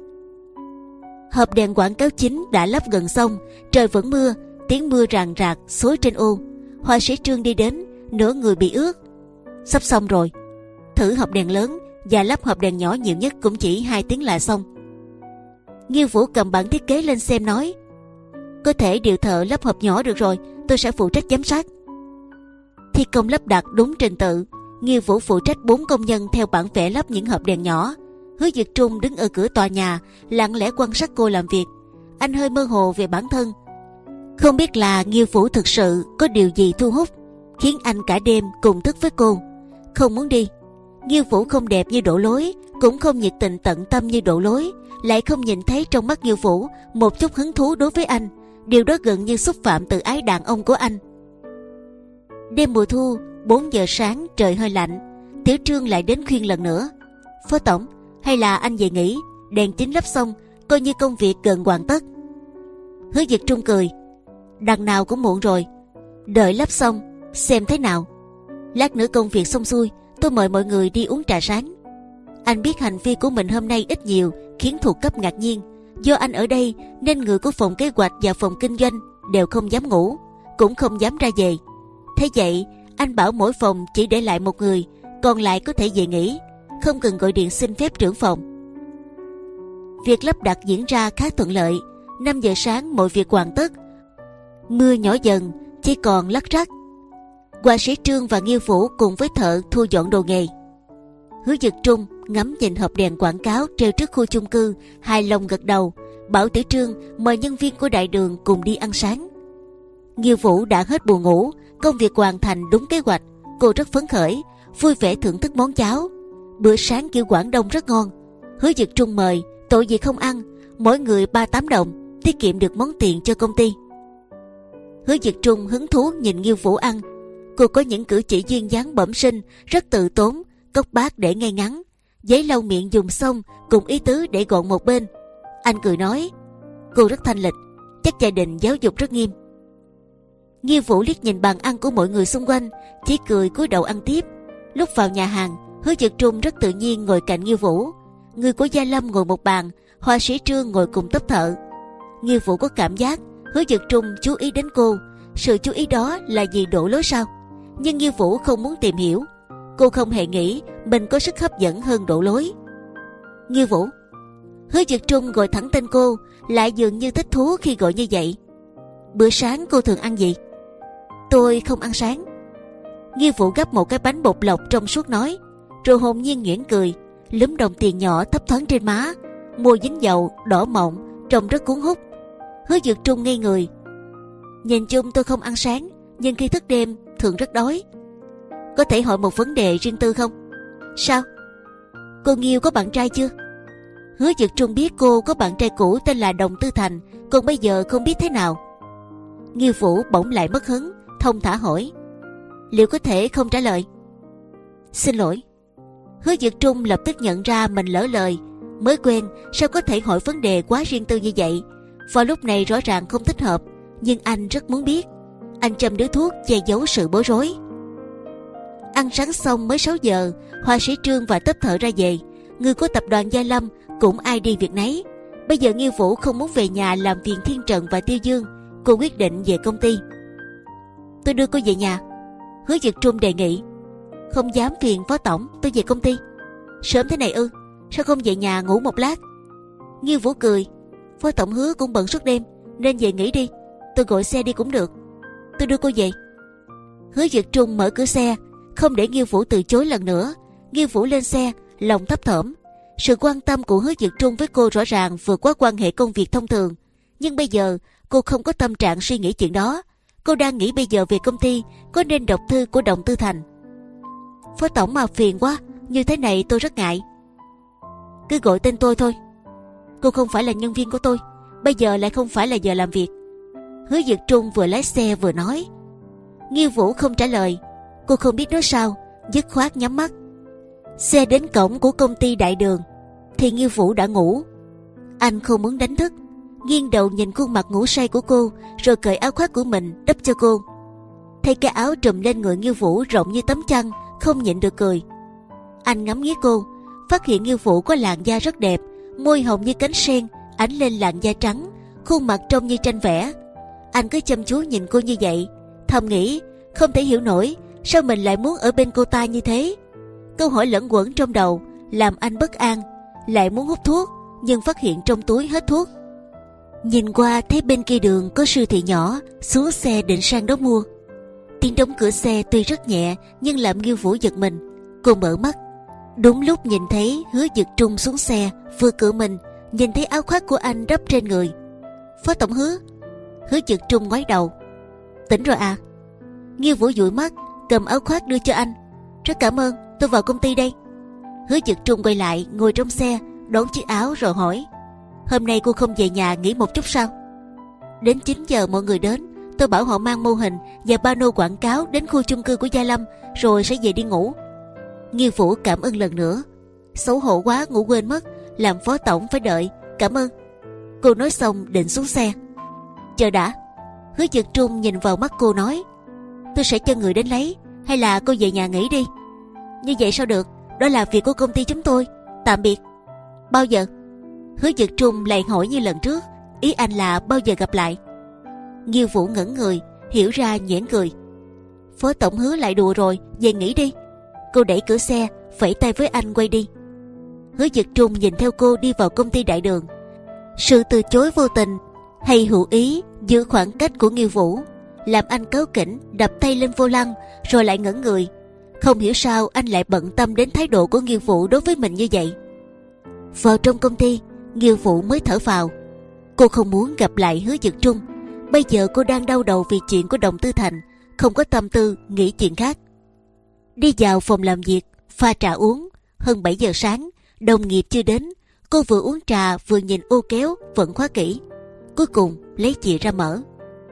Hộp đèn quảng cáo chính đã lắp gần xong, trời vẫn mưa, tiếng mưa ràng rạc xối trên ô. Họa sĩ Trương đi đến, nửa người bị ướt. Sắp xong rồi. Thử hộp đèn lớn và lắp hộp đèn nhỏ nhiều nhất cũng chỉ hai tiếng là xong. Nghiêu Vũ cầm bản thiết kế lên xem nói, có thể điều thợ lắp hộp nhỏ được rồi, tôi sẽ phụ trách giám sát. Thi công lắp đặt đúng trình tự. Nghiêu Vũ phụ trách bốn công nhân theo bản vẽ lắp những hộp đèn nhỏ. Hứa Dực Trung đứng ở cửa tòa nhà, lặng lẽ quan sát cô làm việc. Anh hơi mơ hồ về bản thân, không biết là Nghiêu Vũ thực sự có điều gì thu hút, khiến anh cả đêm cùng thức với cô. Không muốn đi. Nghiêu Vũ không đẹp như Đỗ Lỗi, cũng không nhiệt tình tận tâm như Đỗ Lỗi, lại không nhìn thấy trong mắt Nghiêu Vũ một chút hứng thú đối với anh. Điều đó gần như xúc phạm tự ái đàn ông của anh. Đêm mùa thu, bốn giờ sáng, trời hơi lạnh. Tiểu Trương lại đến khuyên lần nữa. Phó Tổng, hay là anh về nghỉ, đèn chính lắp xong, coi như công việc gần hoàn tất. Hứa Dực Trung cười. Đằng nào cũng muộn rồi, đợi lắp xong xem thế nào. Lát nữa công việc xong xuôi, tôi mời mọi người đi uống trà sáng. Anh biết hành vi của mình hôm nay ít nhiều khiến thuộc cấp ngạc nhiên. Do anh ở đây nên người của phòng kế hoạch và phòng kinh doanh đều không dám ngủ, cũng không dám ra về. Thế vậy anh bảo mỗi phòng chỉ để lại một người, còn lại có thể về nghỉ, không cần gọi điện xin phép trưởng phòng. Việc lắp đặt diễn ra khá thuận lợi. Năm giờ sáng mọi việc hoàn tất. Mưa nhỏ dần, chỉ còn lắc rắc. Họa sĩ Trương và Nghiêu Vũ cùng với thợ thu dọn đồ nghề. Hứa Dực Trung ngắm nhìn hộp đèn quảng cáo treo trước khu chung cư, hài lòng gật đầu, bảo Tiểu Trương mời nhân viên của đại đường cùng đi ăn sáng. Nghiêu Vũ đã hết buồn ngủ, công việc hoàn thành đúng kế hoạch. Cô rất phấn khởi, vui vẻ thưởng thức món cháo. Bữa sáng kiểu Quảng Đông rất ngon. Hứa Dực Trung mời, tội gì không ăn, mỗi người ba tám đồng, tiết kiệm được món tiền cho công ty. Hứa Dực Trung hứng thú nhìn Nghiêu Vũ ăn. Cô có những cử chỉ duyên dáng bẩm sinh, rất tự tốn, cốc bát để ngay ngắn, giấy lau miệng dùng xong cùng ý tứ để gọn một bên. Anh cười nói, cô rất thanh lịch, chắc gia đình giáo dục rất nghiêm. Nghiêu Vũ liếc nhìn bàn ăn của mọi người xung quanh, chỉ cười cúi đầu ăn tiếp. Lúc vào nhà hàng, Hứa Dực Trung rất tự nhiên ngồi cạnh Nghiêu Vũ. Người của Gia Lâm ngồi một bàn, họa sĩ Trương ngồi cùng tấp thợ. Nghiêu Vũ có cảm giác Hứa Dực Trung chú ý đến cô. Sự chú ý đó là vì đổ lối sao? Nhưng Nghiêu Vũ không muốn tìm hiểu. Cô không hề nghĩ mình có sức hấp dẫn hơn đổ lối. Nghiêu Vũ. Hứa Dực Trung gọi thẳng tên cô, lại dường như thích thú khi gọi như vậy. Bữa sáng cô thường ăn gì? Tôi không ăn sáng. Nghiêu Vũ gắp một cái bánh bột lọc trong suốt nói, rồi hồn nhiên nhuyễn cười, lúm đồng tiền nhỏ thấp thoáng trên má, môi dính dầu đỏ mọng, trông rất cuốn hút. Hứa Dực Trung ngây người. Nhìn chung tôi không ăn sáng, nhưng khi thức đêm thường rất đói. Có thể hỏi một vấn đề riêng tư không? Sao? Cô Nghiêu có bạn trai chưa? Hứa Dực Trung biết cô có bạn trai cũ tên là Đồng Tư Thành, còn bây giờ không biết thế nào. Nghiêu Vũ bỗng lại mất hứng, thông thả hỏi, liệu có thể không trả lời? Xin lỗi. Hứa Dực Trung lập tức nhận ra mình lỡ lời. Mới quen sao có thể hỏi vấn đề quá riêng tư như vậy? Vào lúc này rõ ràng không thích hợp, nhưng anh rất muốn biết. Anh châm điếu thuốc che giấu sự bối rối. Ăn sáng xong mới sáu giờ, họa sĩ Trương và tấp thợ ra về. Người của tập đoàn Gia Lâm cũng ai đi việc nấy. Bây giờ Nghiêu Vũ không muốn về nhà làm phiền Thiên Trần và Tiêu Dương. Cô quyết định về công ty. Tôi đưa cô về nhà. Hứa Dực Trung đề nghị. Không dám phiền phó tổng, tôi về công ty. Sớm thế này ư? Sao không về nhà ngủ một lát? Nghiêu Vũ cười. Phó tổng Hứa cũng bận suốt đêm, nên về nghỉ đi. Tôi gọi xe đi cũng được. Tôi đưa cô về. Hứa Dực Trung mở cửa xe, không để Nghiêu Vũ từ chối lần nữa. Nghiêu Vũ lên xe, lòng thấp thỏm. Sự quan tâm của Hứa Dực Trung với cô rõ ràng vượt qua quan hệ công việc thông thường. Nhưng bây giờ cô không có tâm trạng suy nghĩ chuyện đó. Cô đang nghĩ bây giờ về công ty có nên đọc thư của Đồng Tư Thành. Phó tổng mà phiền quá, như thế này tôi rất ngại. Cứ gọi tên tôi thôi. Cô không phải là nhân viên của tôi, bây giờ lại không phải là giờ làm việc. Hứa Dực Trung vừa lái xe vừa nói. Nghiêu Vũ không trả lời. Cô không biết nói sao, dứt khoát nhắm mắt. Xe đến cổng của công ty đại đường thì Nghiêu Vũ đã ngủ. Anh không muốn đánh thức, nghiêng đầu nhìn khuôn mặt ngủ say của cô, rồi cởi áo khoác của mình đắp cho cô. Thấy cái áo trùm lên người Nghiêu Vũ rộng như tấm chăn, không nhịn được cười. Anh ngắm nghía cô, phát hiện Nghiêu Vũ có làn da rất đẹp, môi hồng như cánh sen ánh lên làn da trắng, khuôn mặt trông như tranh vẽ. Anh cứ chăm chú nhìn cô như vậy, thầm nghĩ không thể hiểu nổi sao mình lại muốn ở bên cô ta như thế. Câu hỏi lẫn quẩn trong đầu làm anh bất an, lại muốn hút thuốc nhưng phát hiện trong túi hết thuốc. Nhìn qua thấy bên kia đường có siêu thị nhỏ, xuống xe định sang đó mua. Tiếng đóng cửa xe tuy rất nhẹ nhưng làm Nghiêu Vũ giật mình. Cô mở mắt, đúng lúc nhìn thấy Hứa Dực Trung xuống xe, vừa cửa mình nhìn thấy áo khoác của anh đắp trên người. Phó tổng Hứa. Hứa Dực Trung ngoái đầu. Tỉnh rồi à? Nghiêu Vũ dụi mắt, cầm áo khoác đưa cho anh. Rất cảm ơn, tôi vào công ty đây. Hứa Dực Trung quay lại ngồi trong xe, đón chiếc áo rồi hỏi, hôm nay cô không về nhà nghỉ một chút sao? Đến chín giờ mọi người đến, tôi bảo họ mang mô hình và pano quảng cáo đến khu chung cư của Gia Lâm, rồi sẽ về đi ngủ. Nghiêu Vũ cảm ơn lần nữa. Xấu hổ quá ngủ quên mất, làm phó tổng phải đợi. Cảm ơn. Cô nói xong định xuống xe. Chờ đã. Hứa Dực Trung nhìn vào mắt cô nói, tôi sẽ cho người đến lấy, hay là cô về nhà nghỉ đi? Như vậy sao được, đó là việc của công ty chúng tôi. Tạm biệt. Bao giờ? Hứa Dực Trung lại hỏi như lần trước, ý anh là bao giờ gặp lại? Nghiêu Vũ ngẩn người, hiểu ra nhoẻn cười. Phó tổng Hứa lại đùa rồi, về nghỉ đi. Cô đẩy cửa xe, phẩy tay với anh quay đi. Hứa Dực Trung nhìn theo cô đi vào công ty đại đường. Sự từ chối vô tình hay hữu ý giữ khoảng cách của Nghiêu Vũ làm anh cáu kỉnh đập tay lên vô lăng, rồi lại ngẩn người. Không hiểu sao anh lại bận tâm đến thái độ của Nghiêu Vũ đối với mình như vậy. Vào trong công ty, Nghiêu Vũ mới thở phào. Cô không muốn gặp lại Hứa Dực Trung. Bây giờ cô đang đau đầu vì chuyện của Đồng Tư Thành, không có tâm tư nghĩ chuyện khác. Đi vào phòng làm việc, pha trà uống. Hơn bảy giờ sáng, đồng nghiệp chưa đến. Cô vừa uống trà vừa nhìn ô kéo vẫn khóa kỹ. Cuối cùng lấy chìa ra mở,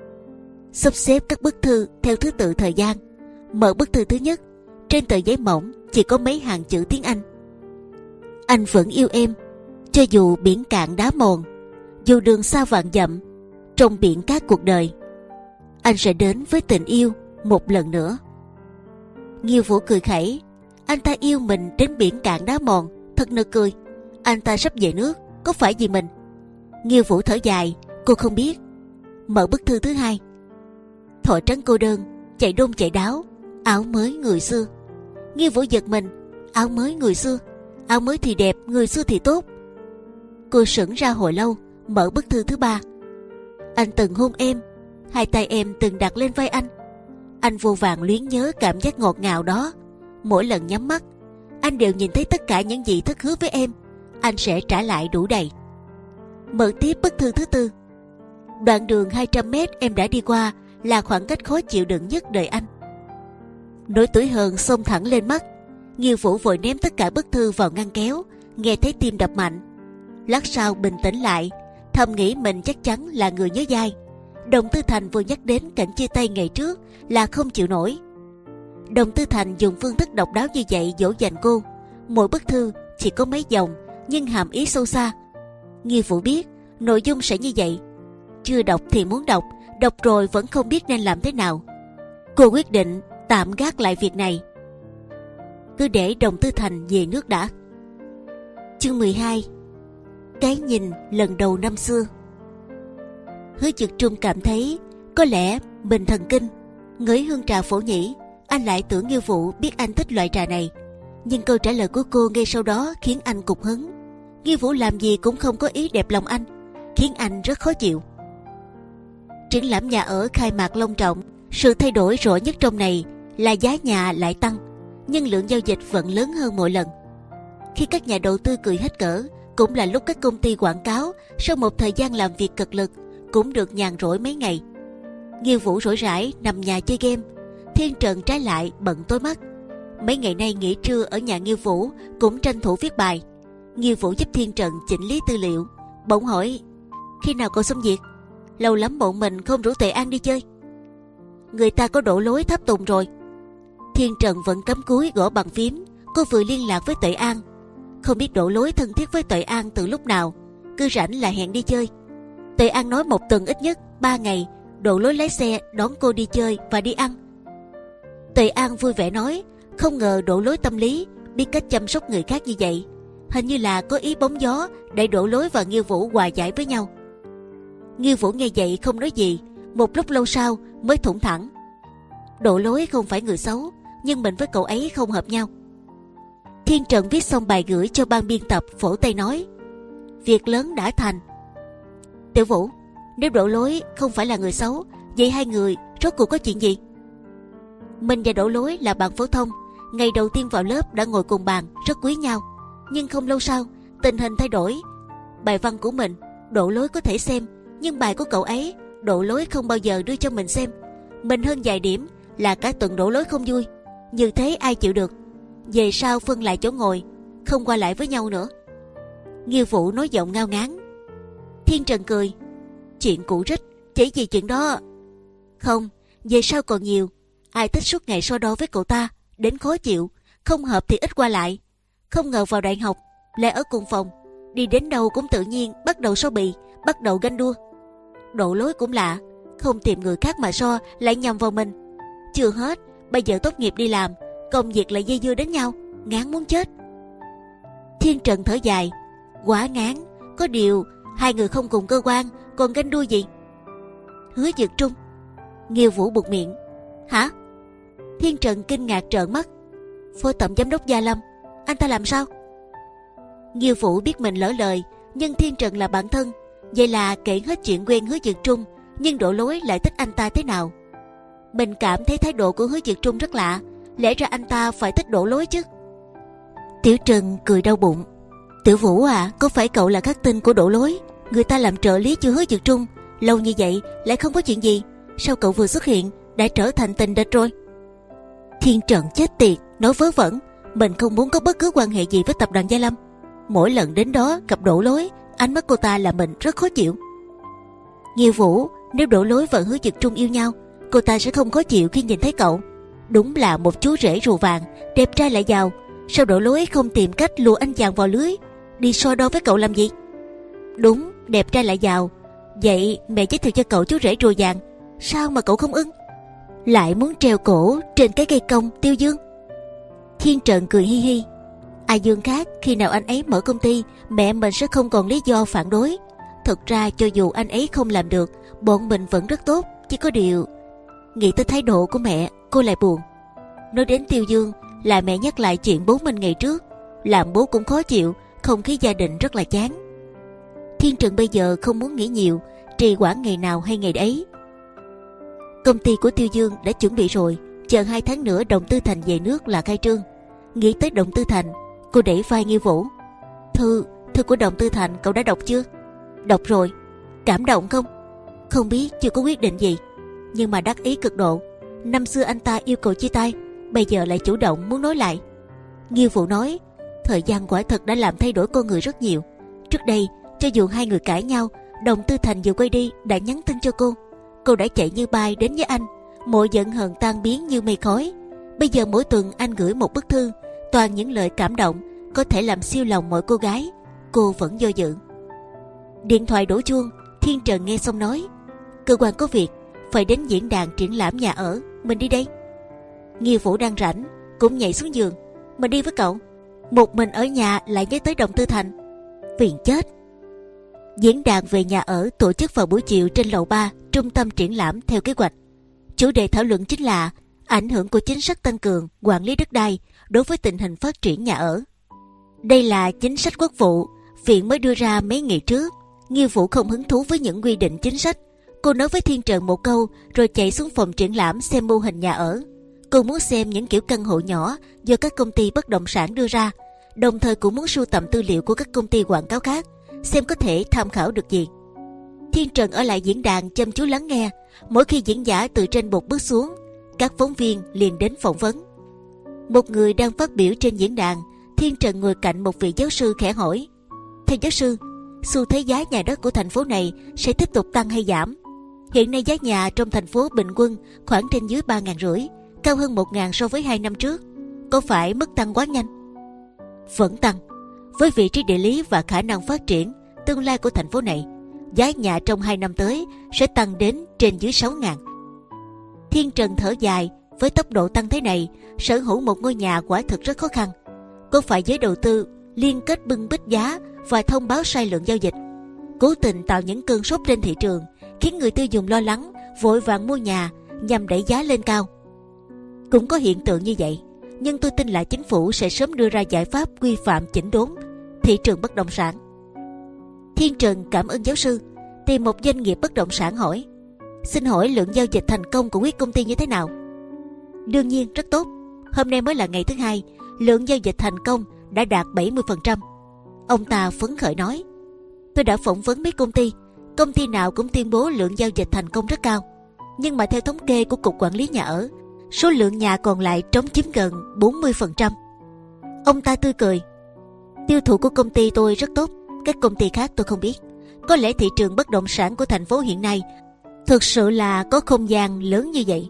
sắp xếp các bức thư theo thứ tự thời gian. Mở bức thư thứ nhất, trên tờ giấy mỏng chỉ có mấy hàng chữ tiếng Anh. Anh vẫn yêu em, cho dù biển cạn đá mòn, dù đường xa vạn dặm, trong biển cát cuộc đời, anh sẽ đến với tình yêu một lần nữa. Nghiêu Vũ cười khẩy. Anh ta yêu mình đến biển cạn đá mòn, thật nực cười. Anh ta sắp về nước, có phải vì mình? Nghiêu Vũ thở dài, cô không biết. Mở bức thư thứ hai. Thọ trắng cô đơn, chạy đôn chạy đáo, áo mới người xưa. Nghiêu Vũ giật mình. Áo mới người xưa? Áo mới thì đẹp, người xưa thì tốt. Cô sững ra hồi lâu, mở bức thư thứ ba. Anh từng hôn em, hai tay em từng đặt lên vai anh. Anh vô vàn luyến nhớ cảm giác ngọt ngào đó. Mỗi lần nhắm mắt, anh đều nhìn thấy tất cả những gì thất hứa với em. Anh sẽ trả lại đủ đầy. Mở tiếp bức thư thứ tư. Đoạn đường hai trăm mét em đã đi qua là khoảng cách khó chịu đựng nhất đời anh. Nỗi tủi hờn xông thẳng lên mắt. Nghiêu Vũ vội ném tất cả bức thư vào ngăn kéo, nghe thấy tim đập mạnh. Lát sau bình tĩnh lại, thầm nghĩ mình chắc chắn là người nhớ dai. Đồng Tư Thành vừa nhắc đến cảnh chia tay ngày trước là không chịu nổi. Đồng Tư Thành dùng phương thức độc đáo như vậy dỗ dành cô. Mỗi bức thư chỉ có mấy dòng, nhưng hàm ý sâu xa. Nghiêu Vũ biết nội dung sẽ như vậy. Chưa đọc thì muốn đọc, đọc rồi vẫn không biết nên làm thế nào. Cô quyết định tạm gác lại việc này, cứ để Đồng Tư Thành về nước đã. Chương mười hai. Cái nhìn lần đầu năm xưa. Hứa Dực Trung cảm thấy có lẽ mình thần kinh. Ngửi hương trà phổ nhĩ, anh lại tưởng Nghiêu Vũ biết anh thích loại trà này. Nhưng câu trả lời của cô ngay sau đó khiến anh cục hứng. Nghiêu Vũ làm gì cũng không có ý đẹp lòng anh, khiến anh rất khó chịu. Triển lãm nhà ở khai mạc long trọng. Sự thay đổi rõ nhất trong này là giá nhà lại tăng, nhưng lượng giao dịch vẫn lớn hơn mỗi lần. Khi các nhà đầu tư cười hết cỡ, cũng là lúc các công ty quảng cáo sau một thời gian làm việc cực lực cũng được nhàn rỗi mấy ngày. Nghiêu Vũ rỗi rãi nằm nhà chơi game, Thiên Trần trái lại bận tối mắt. Mấy ngày nay nghỉ trưa ở nhà Nghiêu Vũ cũng tranh thủ viết bài. Nghiêu Vũ giúp Thiên Trần chỉnh lý tư liệu, bỗng hỏi: khi nào cậu xong việc? Lâu lắm bọn mình không rủ Tề An đi chơi. Người ta có đổ lối tháp tùng rồi. Thiên Trần vẫn cắm cúi gõ bàn phím. Cô vừa liên lạc với Tuệ An, không biết đổ lối thân thiết với Tuệ An từ lúc nào, cứ rảnh là hẹn đi chơi. Tuệ An nói một tuần ít nhất ba ngày đổ lối lái xe đón cô đi chơi và đi ăn. Tuệ An vui vẻ nói, không ngờ đổ lối tâm lý biết cách chăm sóc người khác như vậy, hình như là có ý bóng gió để đổ lối và Nghiêu Vũ hòa giải với nhau. Nghiêu Vũ nghe vậy không nói gì, một lúc lâu sau mới thủng thẳng: đổ lối không phải người xấu, nhưng mình với cậu ấy không hợp nhau. Thiên Trần viết xong bài gửi cho ban biên tập, phổ tay nói: việc lớn đã thành. Tiểu Vũ, nếu đổ lối không phải là người xấu, vậy hai người rốt cuộc có chuyện gì? Mình và đổ lối là bạn phổ thông, ngày đầu tiên vào lớp đã ngồi cùng bàn, rất quý nhau. Nhưng không lâu sau tình hình thay đổi. Bài văn của mình đổ lối có thể xem, nhưng bài của cậu ấy đổ lối không bao giờ đưa cho mình xem. Mình hơn vài điểm là cả tuần đổ lối không vui. Như thế ai chịu được? Về sau phân lại chỗ ngồi, không qua lại với nhau nữa. Nghiêu Vũ nói giọng ngao ngán. Thiên Trần cười: chuyện cũ rích, chỉ vì chuyện đó. Không, về sau còn nhiều. Ai thích suốt ngày so đo với cậu ta đến khó chịu, không hợp thì ít qua lại. Không ngờ vào đại học lại ở cùng phòng, đi đến đâu cũng tự nhiên bắt đầu so bì, bắt đầu ganh đua. Đổ lối cũng lạ, không tìm người khác mà so lại nhầm vào mình. Chưa hết, bây giờ tốt nghiệp đi làm, công việc lại dây dưa đến nhau, ngán muốn chết. Thiên Trần thở dài: quá ngán. Có điều hai người không cùng cơ quan, còn ganh đua gì? Hứa Dực Trung. Nghiêu Vũ buột miệng: hả? Thiên Trần kinh ngạc trợn mắt: phó tổng giám đốc Gia Lâm, anh ta làm sao? Nghiêu Vũ biết mình lỡ lời, nhưng Thiên Trần là bạn thân, vậy là kể hết chuyện quen Hứa Dực Trung. Nhưng đổ lối lại thích anh ta thế nào? Mình cảm thấy thái độ của Hứa Dực Trung rất lạ, lẽ ra anh ta phải thích đổ lối chứ. Tiểu Trần cười đau bụng: Tiểu Vũ à, có phải cậu là khắc tinh của đổ lối? Người ta làm trợ lý cho Hứa Dực Trung lâu như vậy lại không có chuyện gì, sao cậu vừa xuất hiện đã trở thành tình địch rồi? Thiên Trần chết tiệt, nói vớ vẩn. Mình không muốn có bất cứ quan hệ gì với tập đoàn Gia Lâm. Mỗi lần đến đó gặp đổ lối, ánh mắt cô ta là mình rất khó chịu. Nghiêu Vũ, nếu đổ lối và Hứa Dực Trung yêu nhau, cô ta sẽ không khó chịu khi nhìn thấy cậu. Đúng là một chú rể rùa vàng, đẹp trai lại giàu. Sao đổ lối không tìm cách lùa anh chàng vào lưới, đi so đo với cậu làm gì? Đúng, đẹp trai lại giàu. Vậy mẹ giới thiệu cho cậu chú rể rùa vàng, sao mà cậu không ưng? Lại muốn treo cổ trên cái cây cong Tiêu Dương. Thiên Trần cười hi hi. Ai Dương khác, khi nào anh ấy mở công ty, mẹ mình sẽ không còn lý do phản đối. Thực ra cho dù anh ấy không làm được, bọn mình vẫn rất tốt. Chỉ có điều, nghĩ tới thái độ của mẹ, cô lại buồn. Nói đến Tiêu Dương, là mẹ nhắc lại chuyện bố mình ngày trước. Làm bố cũng khó chịu, không khí gia đình rất là chán. Thiên Trần bây giờ không muốn nghĩ nhiều, trì hoãn ngày nào hay ngày ấy. Công ty của Tiêu Dương đã chuẩn bị rồi, chờ hai tháng nữa Đồng Tư Thành về nước là khai trương. Nghĩ tới Đồng Tư Thành, cô đẩy vai Ngưu Vũ. Thư, thư của Đồng Tư Thành cậu đã đọc chưa? Đọc rồi. Cảm động không? Không biết, chưa có quyết định gì, nhưng mà đắc ý cực độ. Năm xưa anh ta yêu cầu chia tay, bây giờ lại chủ động muốn nối lại. Ngưu Vũ nói, thời gian quả thật đã làm thay đổi con người rất nhiều. Trước đây, cho dù hai người cãi nhau, Đồng Tư Thành vừa quay đi đã nhắn tin cho cô. Cô đã chạy như bay đến với anh, mọi giận hờn tan biến như mây khói. Bây giờ mỗi tuần anh gửi một bức thư, toàn những lời cảm động, có thể làm siêu lòng mọi cô gái. Cô vẫn do dự. Điện thoại đổ chuông. Thiên Trần nghe xong nói, cơ quan có việc, phải đến diễn đàn triển lãm nhà ở, mình đi đây. Ngưu Vũ đang rảnh, cũng nhảy xuống giường. Mình đi với cậu. Một mình ở nhà lại nhớ tới Đồng Tư Thành, phiền chết. Diễn đàn về nhà ở tổ chức vào buổi chiều trên lầu ba trung tâm triển lãm theo kế hoạch. Chủ đề thảo luận chính là ảnh hưởng của chính sách tăng cường quản lý đất đai đối với tình hình phát triển nhà ở. Đây là chính sách quốc vụ, viện mới đưa ra mấy ngày trước. Ngưu Vũ không hứng thú với những quy định chính sách. Cô nói với Thiên Trần một câu rồi chạy xuống phòng triển lãm xem mô hình nhà ở. Cô muốn xem những kiểu căn hộ nhỏ do các công ty bất động sản đưa ra, đồng thời cũng muốn sưu tầm tư liệu của các công ty quảng cáo khác, xem có thể tham khảo được gì. Thiên Trần ở lại diễn đàn chăm chú lắng nghe. Mỗi khi diễn giả từ trên bục bước xuống, các phóng viên liền đến phỏng vấn. Một người đang phát biểu trên diễn đàn. Thiên Trần ngồi cạnh một vị giáo sư khẽ hỏi, thưa giáo sư, xu thế giá nhà đất của thành phố này sẽ tiếp tục tăng hay giảm? Hiện nay giá nhà trong thành phố bình quân khoảng trên dưới ba ngàn rưỡi, cao hơn một ngàn so với hai năm trước. Có phải mức tăng quá nhanh? Vẫn tăng. Với vị trí địa lý và khả năng phát triển tương lai của thành phố này, giá nhà trong hai năm tới sẽ tăng đến trên dưới sáu ngàn. Thiên Trần thở dài. Với tốc độ tăng thế này, sở hữu một ngôi nhà quả thực rất khó khăn. Có phải giới đầu tư liên kết bưng bít giá và thông báo sai lượng giao dịch, cố tình tạo những cơn sốt trên thị trường, khiến người tiêu dùng lo lắng, vội vàng mua nhà nhằm đẩy giá lên cao? Cũng có hiện tượng như vậy, nhưng tôi tin là chính phủ sẽ sớm đưa ra giải pháp quy phạm chỉnh đốn thị trường bất động sản. Thiên Trần cảm ơn giáo sư. Tìm một doanh nghiệp bất động sản hỏi, xin hỏi lượng giao dịch thành công của quý công ty như thế nào? Đương nhiên rất tốt. Hôm nay mới là ngày thứ hai, lượng giao dịch thành công đã đạt bảy mươi phần trăm. Ông ta phấn khởi nói, tôi đã phỏng vấn mấy công ty, công ty nào cũng tuyên bố lượng giao dịch thành công rất cao. Nhưng mà theo thống kê của Cục Quản lý Nhà ở, số lượng nhà còn lại trống chiếm gần bốn mươi phần trăm. Ông ta tươi cười, tiêu thụ của công ty tôi rất tốt, các công ty khác tôi không biết. Có lẽ thị trường bất động sản của thành phố hiện nay thực sự là có không gian lớn như vậy.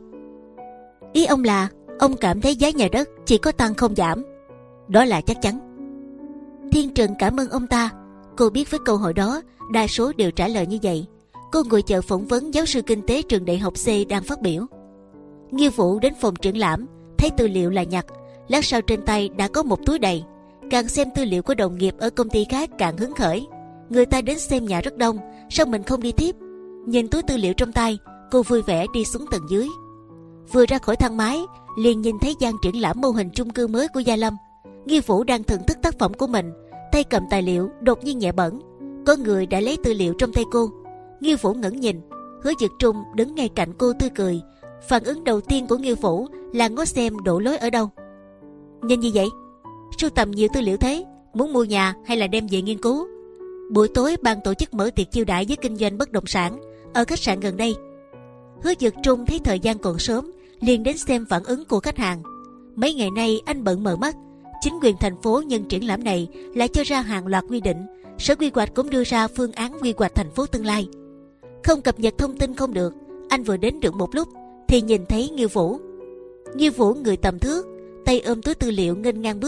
Ý ông là ông cảm thấy giá nhà đất chỉ có tăng không giảm? Đó là chắc chắn. Thiên Trần cảm ơn ông ta. Cô biết với câu hỏi đó, đa số đều trả lời như vậy. Cô ngồi chờ phỏng vấn giáo sư kinh tế trường đại học C đang phát biểu. Ngưu Vũ đến phòng triển lãm, thấy tư liệu là nhặt. Lát sau trên tay đã có một túi đầy. Càng xem tư liệu của đồng nghiệp ở công ty khác càng hứng khởi. Người ta đến xem nhà rất đông, sao mình không đi tiếp? Nhìn túi tư liệu trong tay, cô vui vẻ đi xuống tầng dưới. Vừa ra khỏi thang máy, liền nhìn thấy gian triển lãm mô hình chung cư mới của Gia Lâm. Ngưu Vũ đang thưởng thức tác phẩm của mình, tay cầm tài liệu đột nhiên nhẹ bẫng. Có người đã lấy tư liệu trong tay cô. Ngưu Vũ ngẩng nhìn, Hứa Dực Trung đứng ngay cạnh cô tươi cười. Phản ứng đầu tiên của Ngưu Vũ là ngó xem đổ lối ở đâu. Nhìn gì vậy? Sưu tầm nhiều tư liệu thế, muốn mua nhà hay là đem về nghiên cứu? Buổi tối ban tổ chức mở tiệc chiêu đãi với kinh doanh bất động sản ở khách sạn gần đây. Hứa Dực Trung thấy thời gian còn sớm, liền đến xem phản ứng của khách hàng. Mấy ngày nay anh bận mờ mắt. Chính quyền thành phố nhân triển lãm này lại cho ra hàng loạt quy định. Sở Quy hoạch cũng đưa ra phương án quy hoạch thành phố tương lai. Không cập nhật thông tin không được. Anh vừa đến được một lúc thì nhìn thấy Ngưu Vũ. Ngưu Vũ người tầm thước, tay ôm túi tư liệu nghênh ngang bước.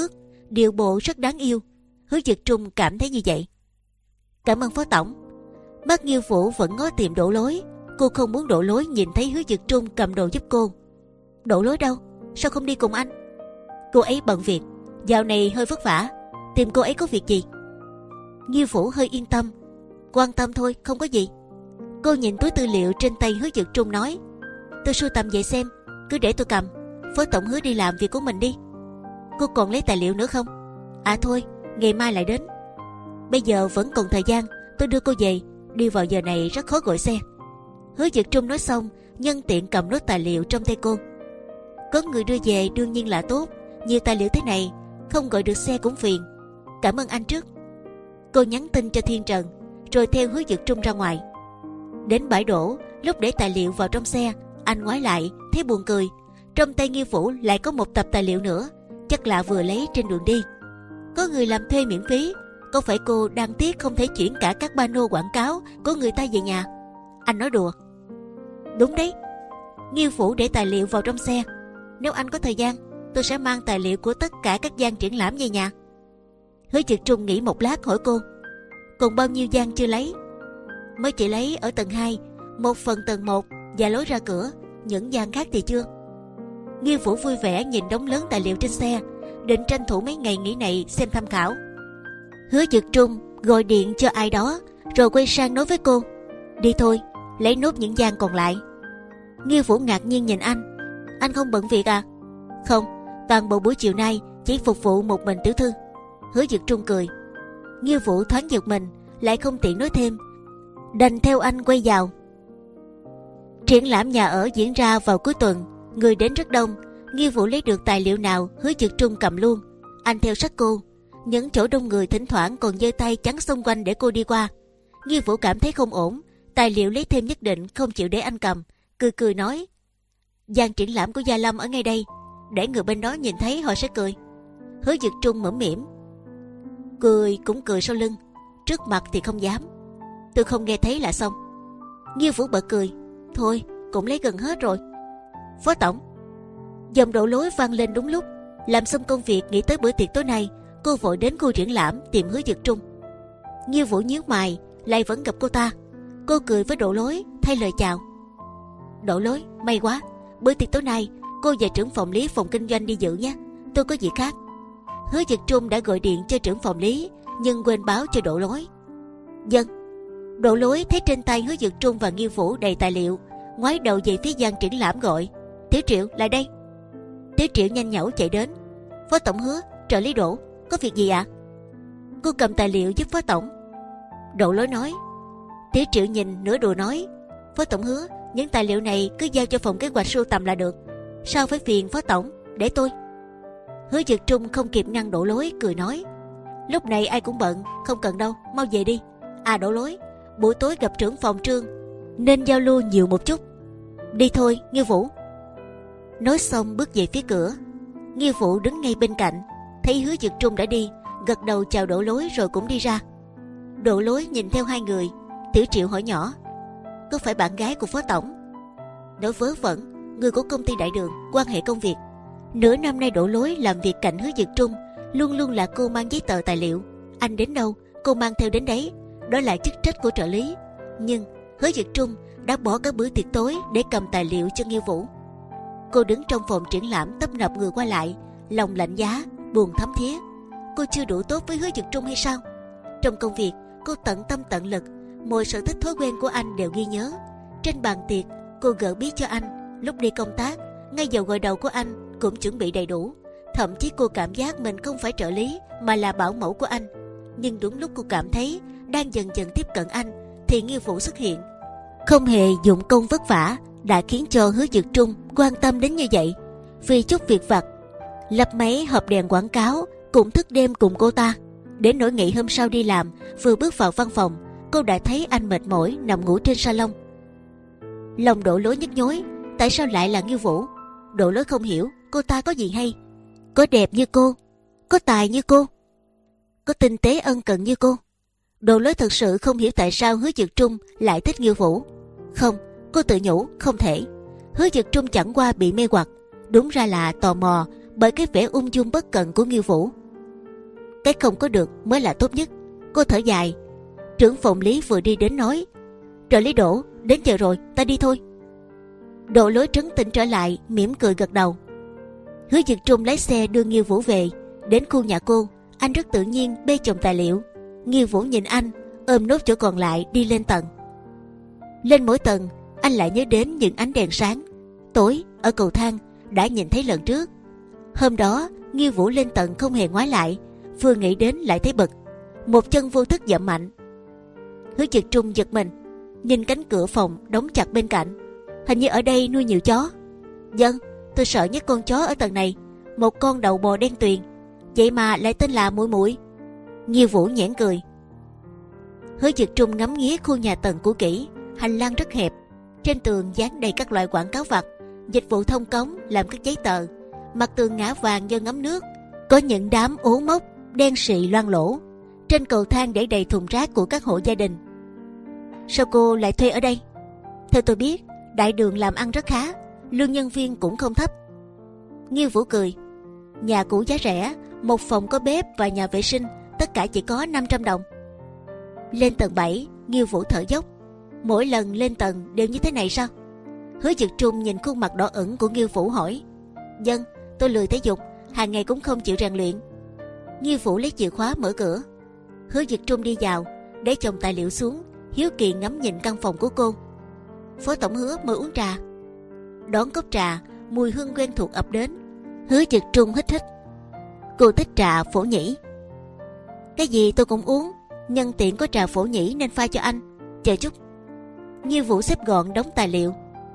điệu bộ rất đáng yêu. Hứa Dực Trung cảm thấy như vậy. Cảm ơn phó tổng. Mắt Nghiêu Vũ vẫn ngó tìm Đỗ Lối. Cô không muốn Đỗ Lối nhìn thấy Hứa Dực Trung cầm đồ giúp cô. Đỗ Lối đâu? Sao không đi cùng anh? Cô ấy bận việc, dạo này hơi vất vả. Tìm cô ấy có việc gì? Nghiêu Vũ hơi yên tâm. Quan tâm thôi, không có gì. Cô nhìn túi tư liệu trên tay Hứa Dực Trung nói, tôi sưu tầm vậy xem, cứ để tôi cầm. Phó tổng hứa đi làm việc của mình đi. Cô còn lấy tài liệu nữa không? À thôi, ngày mai lại đến. Bây giờ vẫn còn thời gian, tôi đưa cô về. Đi vào giờ này rất khó gọi xe. Hứa Dực Trung nói xong, nhân tiện cầm nốt tài liệu trong tay cô. Có người đưa về đương nhiên là tốt. Nhiều tài liệu thế này, không gọi được xe cũng phiền. Cảm ơn anh trước. Cô nhắn tin cho Thiên Trần, rồi theo Hứa Dực Trung ra ngoài. Đến bãi đổ, lúc để tài liệu vào trong xe, anh ngoái lại thấy buồn cười. Trong tay Nghiêu Vũ lại có một tập tài liệu nữa, chắc là vừa lấy trên đường đi. Có người làm thuê miễn phí. Có phải cô đang tiếc không thể chuyển cả các pano quảng cáo của người ta về nhà? Anh nói đùa. Đúng đấy. Nghiêu Vũ để tài liệu vào trong xe. Nếu anh có thời gian, tôi sẽ mang tài liệu của tất cả các gian triển lãm về nhà. Hứa Dực Trung nghĩ một lát hỏi cô, còn bao nhiêu gian chưa lấy? Mới chỉ lấy ở tầng hai, một phần tầng một và lối ra cửa. Những gian khác thì chưa. Nghiêu Vũ vui vẻ nhìn đống lớn tài liệu trên xe, định tranh thủ mấy ngày nghỉ này xem tham khảo. Hứa Dực Trung gọi điện cho ai đó, rồi quay sang nói với cô, đi thôi, lấy nốt những gian còn lại. Nghiêu Vũ ngạc nhiên nhìn anh. Anh không bận việc à? Không, toàn bộ buổi chiều nay chỉ phục vụ một mình tiểu thư. Hứa Dực Trung cười. Nghiêu Vũ thoáng giật mình, lại không tiện nói thêm, đành theo anh quay vào. Triển lãm nhà ở diễn ra vào cuối tuần, người đến rất đông. Nghiêu Vũ lấy được tài liệu nào, Hứa Dực Trung cầm luôn. Anh theo sát cô. Những chỗ đông người thỉnh thoảng còn giơ tay chắn xung quanh để cô đi qua. Nghiêu Vũ cảm thấy không ổn, tài liệu lấy thêm nhất định không chịu để anh cầm, cười cười nói, gian triển lãm của Gia Lâm ở ngay đây, để người bên đó nhìn thấy họ sẽ cười. Hứa Dực Trung mỉm mỉm, cười cũng cười sau lưng, trước mặt thì không dám. Tôi không nghe thấy là xong. Nghiêu Vũ bật cười, thôi cũng lấy gần hết rồi. Phó tổng. Dòng Đỗ Lối vang lên đúng lúc. Làm xong công việc nghĩ tới bữa tiệc tối nay, cô vội đến khu triển lãm tìm Hứa Dực Trung. Nghiêu Vũ nhíu mày, lại vẫn gặp cô ta. Cô cười với Đỗ Lối thay lời chào. Đỗ Lối, may quá, bữa tiệc tối nay cô và trưởng phòng lý phòng kinh doanh đi dự nhé, tôi có việc khác. Hứa Dực Trung đã gọi điện cho trưởng phòng lý, nhưng quên báo cho Đỗ Lối. Dân. Đỗ Lối thấy trên tay Hứa Dực Trung và Nghiêu Vũ đầy tài liệu, ngoái đầu về phía gian triển lãm gọi, Tiểu Triệu lại đây. Tiểu Triệu nhanh nhảu chạy đến. Phó tổng Hứa, trợ lý Đỗ, có việc gì ạ? À? Cô cầm tài liệu giúp phó tổng. Đỗ Lối nói. Tiểu Triệu nhìn nửa đùa nói, Phó tổng Hứa, những tài liệu này cứ giao cho phòng kế hoạch sưu tầm là được, sao phải phiền phó tổng, để tôi. Hứa Dực Trung không kịp ngăn Đỗ Lối, cười nói, lúc này ai cũng bận, không cần đâu, mau về đi. À Đỗ Lối, buổi tối gặp trưởng phòng Trương, nên giao lưu nhiều một chút. Đi thôi, Nghiêu Vũ. Nói xong bước về phía cửa. Nghiêu Vũ đứng ngay bên cạnh, thấy Hứa Dực Trung đã đi, gật đầu chào Đỗ Lối rồi cũng đi ra. Đỗ Lối nhìn theo hai người. Tiểu Triệu hỏi nhỏ, có phải bạn gái của phó tổng? Nói vớ vẩn, người của công ty Đại Đường, quan hệ công việc. Nửa năm nay Đỗ Lối làm việc cạnh Hứa Dực Trung, luôn luôn là cô mang giấy tờ tài liệu. Anh đến đâu, cô mang theo đến đấy, đó là chức trách của trợ lý. Nhưng Hứa Dực Trung đã bỏ cả bữa tiệc tối để cầm tài liệu cho Nghiêu Vũ. Cô đứng trong phòng triển lãm tấp nập người qua lại, lòng lạnh giá, buồn thấm thía. Cô chưa đủ tốt với Hứa Dực Trung hay sao? Trong công việc, cô tận tâm tận lực, mọi sở thích thói quen của anh đều ghi nhớ. Trên bàn tiệc, cô gợi bí cho anh. Lúc đi công tác, ngay giờ gội đầu của anh cũng chuẩn bị đầy đủ. Thậm chí cô cảm giác mình không phải trợ lý mà là bảo mẫu của anh. Nhưng đúng lúc cô cảm thấy đang dần dần tiếp cận anh, thì Nghiêu Vũ xuất hiện. Không hề dụng công vất vả đã khiến cho Hứa Dực Trung quan tâm đến như vậy. Vì chút việc vặt, lập máy hộp đèn quảng cáo, cũng thức đêm cùng cô ta. Đến nỗi ngày hôm sau đi làm, vừa bước vào văn phòng, cô đã thấy anh mệt mỏi nằm ngủ trên salon. Lòng Đỗ Lối nhức nhối, tại sao lại là Nghiêu Vũ? Đỗ Lối không hiểu cô ta có gì hay, có đẹp như cô, có tài như cô, có tinh tế ân cần như cô. Đỗ Lối thật sự không hiểu tại sao Hứa Dực Trung lại thích Nghiêu Vũ. Không, cô tự nhủ không thể. Hứa Dực Trung chẳng qua bị mê hoặc, đúng ra là tò mò bởi cái vẻ ung dung bất cận của Nghiêu Vũ. Cái không có được mới là tốt nhất. Cô thở dài. Trưởng phòng Lý vừa đi đến nói: Trợ lý Đỗ, đến giờ rồi, ta đi thôi. Đỗ Lối trấn tĩnh trở lại, mỉm cười gật đầu. Hứa Dực Trung lái xe đưa Nghiêu Vũ về. Đến khu nhà cô, anh rất tự nhiên bê chồng tài liệu. Nghiêu Vũ nhìn anh, ôm nốt chỗ còn lại đi lên tầng. Lên mỗi tầng, anh lại nhớ đến những ánh đèn sáng tối ở cầu thang đã nhìn thấy lần trước. Hôm đó Nghiêu Vũ lên tầng không hề ngoái lại, vừa nghĩ đến lại thấy bực, một chân vô thức dậm mạnh. Hứa Dực Trung giật mình, nhìn cánh cửa phòng đóng chặt bên cạnh. Hình như ở đây nuôi nhiều chó. Vâng, tôi sợ nhất con chó ở tầng này, một con đầu bò đen tuyền, vậy mà lại tên là Muội Muội. Nghiêu Vũ nhoẻn cười. Hứa Dực Trung ngắm nghía khu nhà tầng cũ kỹ, hành lang rất hẹp, trên tường dán đầy các loại quảng cáo vặt, dịch vụ thông cống, làm các giấy tờ. Mặt tường ngả vàng do ngấm nước, có những đám ố mốc đen xị loang lổ. Trên cầu thang để đầy thùng rác của các hộ gia đình. Sao cô lại thuê ở đây? Theo tôi biết, đại đường làm ăn rất khá, lương nhân viên cũng không thấp. Nghiêu Vũ cười. Nhà cũ giá rẻ, một phòng có bếp và nhà vệ sinh, tất cả chỉ có năm trăm đồng. Lên tầng bảy, Nghiêu Vũ thở dốc. Mỗi lần lên tầng đều như thế này sao? Hứa Dực Trung nhìn khuôn mặt đỏ ửng của Nghiêu Vũ hỏi. Vâng, tôi lười thể dục, hàng ngày cũng không chịu rèn luyện. Nghiêu Vũ lấy chìa khóa mở cửa. Hứa Dực Trung đi vào, để chồng tài liệu xuống, hiếu kỳ ngắm nhìn căn phòng của cô. Phó tổng Hứa mời uống trà. Đón cốc trà, mùi hương quen thuộc ập đến. Hứa Dực Trung hít hít. Cô thích trà phổ nhĩ. Cái gì tôi cũng uống, nhân tiện có trà phổ nhĩ nên pha cho anh. Chờ chút. Nghiêu Vũ xếp gọn đống tài liệu.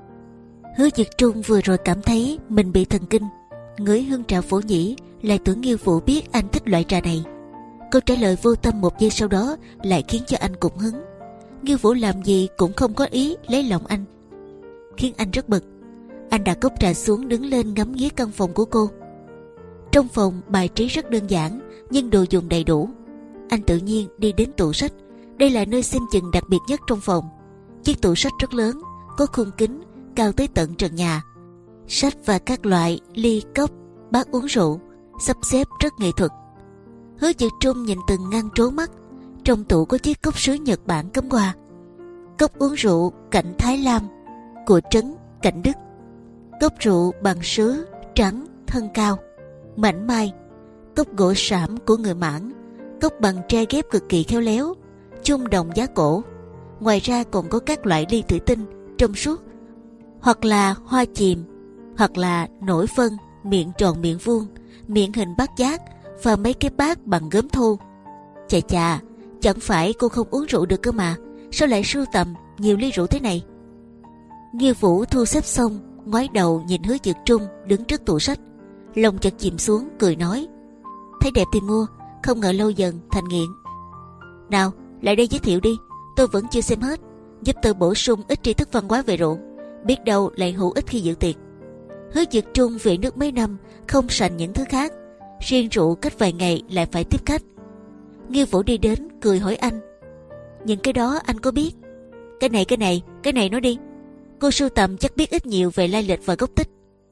Hứa Dực Trung vừa rồi cảm thấy mình bị thần kinh, ngửi hương trà phổ nhĩ, lại tưởng Nghiêu Vũ biết anh thích loại trà này. Câu trả lời vô tâm một giây sau đó lại khiến cho anh cũng hứng. Nghiêu Vũ làm gì cũng không có ý lấy lòng anh, khiến anh rất bực. Anh đặt cốc trà xuống, đứng lên ngắm nghía căn phòng của cô. Trong phòng bài trí rất đơn giản nhưng đồ dùng đầy đủ. Anh tự nhiên đi đến tủ sách. Đây là nơi xem chừng đặc biệt nhất trong phòng. Chiếc tủ sách rất lớn, có khung kính cao tới tận trần nhà. Sách và các loại ly cốc, bát uống rượu sắp xếp rất nghệ thuật. Hứa Dực Trung nhìn từng ngăn trốn mắt. Trong tủ có chiếc cốc sứ Nhật Bản cắm hoa, cốc uống rượu cảnh Thái Lam của trấn Cảnh Đức, cốc rượu bằng sứ trắng thân cao mảnh mai, cốc gỗ sảm của người Mãn, cốc bằng tre ghép cực kỳ khéo léo, chung đồng giá cổ. Ngoài ra còn có các loại ly thủy tinh trong suốt, hoặc là hoa chìm, hoặc là nổi phân, miệng tròn miệng vuông, miệng hình bát giác, và mấy cái bát bằng gốm thô. Chà chà, chẳng phải cô không uống rượu được cơ mà, sao lại sưu tầm nhiều ly rượu thế này? Nghiêu Vũ thu xếp xong, ngoái đầu nhìn Hứa Dực Trung đứng trước tủ sách, lòng chợt chìm xuống, cười nói: thấy đẹp thì mua, không ngờ lâu dần thành nghiện. Nào, lại đây giới thiệu đi, tôi vẫn chưa xem hết, giúp tôi bổ sung ít tri thức văn hóa về rượu, biết đâu lại hữu ích khi dự tiệc. Hứa Dực Trung về nước mấy năm, không sành những thứ khác, riêng rượu cách vài ngày lại phải tiếp khách. Nghiêu Vũ đi đến cười hỏi anh: những cái đó anh có biết? Cái này cái này cái này nói đi, cô sưu tầm chắc biết ít nhiều về lai lịch và gốc tích.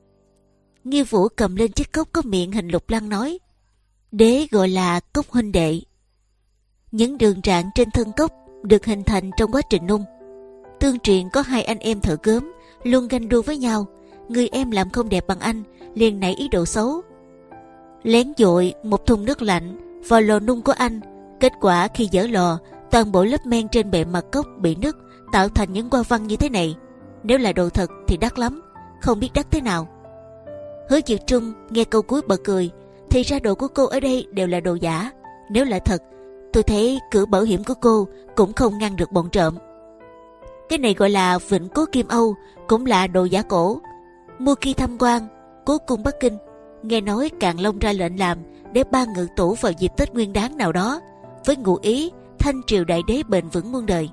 Nghiêu Vũ cầm lên chiếc cốc có miệng hình lục lăng nói: đế gọi là cốc huynh đệ. Những đường rạn trên thân cốc được hình thành trong quá trình nung. Tương truyền có hai anh em thợ gốm luôn ganh đua với nhau. Người em làm không đẹp bằng anh, liền nảy ý đồ xấu, lén dội một thùng nước lạnh vào lò nung của anh. Kết quả khi dỡ lò, toàn bộ lớp men trên bề mặt cốc bị nứt, tạo thành những hoa văn như thế này. Nếu là đồ thật thì đắt lắm, không biết đắt thế nào. Hứa Dực Trung nghe câu cuối bật cười. Thì ra đồ của cô ở đây đều là đồ giả. Nếu là thật, tôi thấy cửa bảo hiểm của cô cũng không ngăn được bọn trộm. Cái này gọi là vịnh cố Kim Âu, cũng là đồ giả cổ. Mua khi tham quan cố cung Bắc Kinh, nghe nói Càn Long ra lệnh làm để ban ngự tủ vào dịp Tết Nguyên Đán nào đó, với ngụ ý thanh triều đại đế bền vững muôn đời.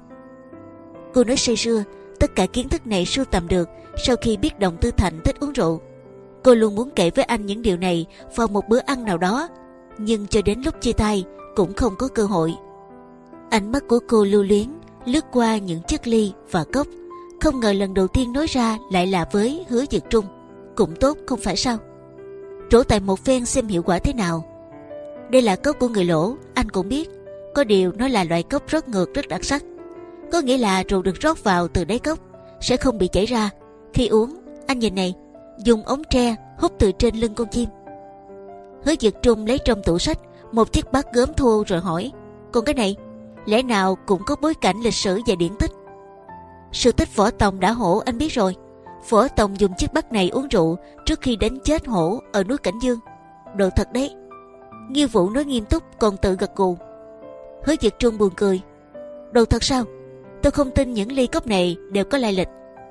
Cô nói say sưa, tất cả kiến thức này sưu tầm được sau khi biết Đồng Tư Thành thích uống rượu. Cô luôn muốn kể với anh những điều này vào một bữa ăn nào đó, nhưng cho đến lúc chia tay cũng không có cơ hội. Ánh mắt của cô lưu luyến lướt qua những chiếc ly và cốc, không ngờ lần đầu tiên nói ra lại là với Hứa Dực Trung. Cũng tốt không phải sao? Trổ tài một phen xem hiệu quả thế nào. Đây là cốc của người Lỗ, anh cũng biết. Có điều nó là loại cốc rất ngược, rất đặc sắc. Có nghĩa là rượu được rót vào từ đáy cốc sẽ không bị chảy ra. Khi uống, anh nhìn này, dùng ống tre hút từ trên lưng con chim. Hứa Dực Trung lấy trong tủ sách một chiếc bát gốm thô rồi hỏi: còn cái này, lẽ nào cũng có bối cảnh lịch sử và điển tích? Sự tích Võ Tòng đã hổ anh biết rồi. Võ Tòng dùng chiếc bát này uống rượu trước khi đánh chết hổ ở núi Cảnh Dương. Đồ thật đấy. Nghiêu Vũ nói nghiêm túc còn tự gật gù. Hứa Dực Trung buồn cười. Đồ thật sao? Tôi không tin những ly cốc này đều có lai lịch.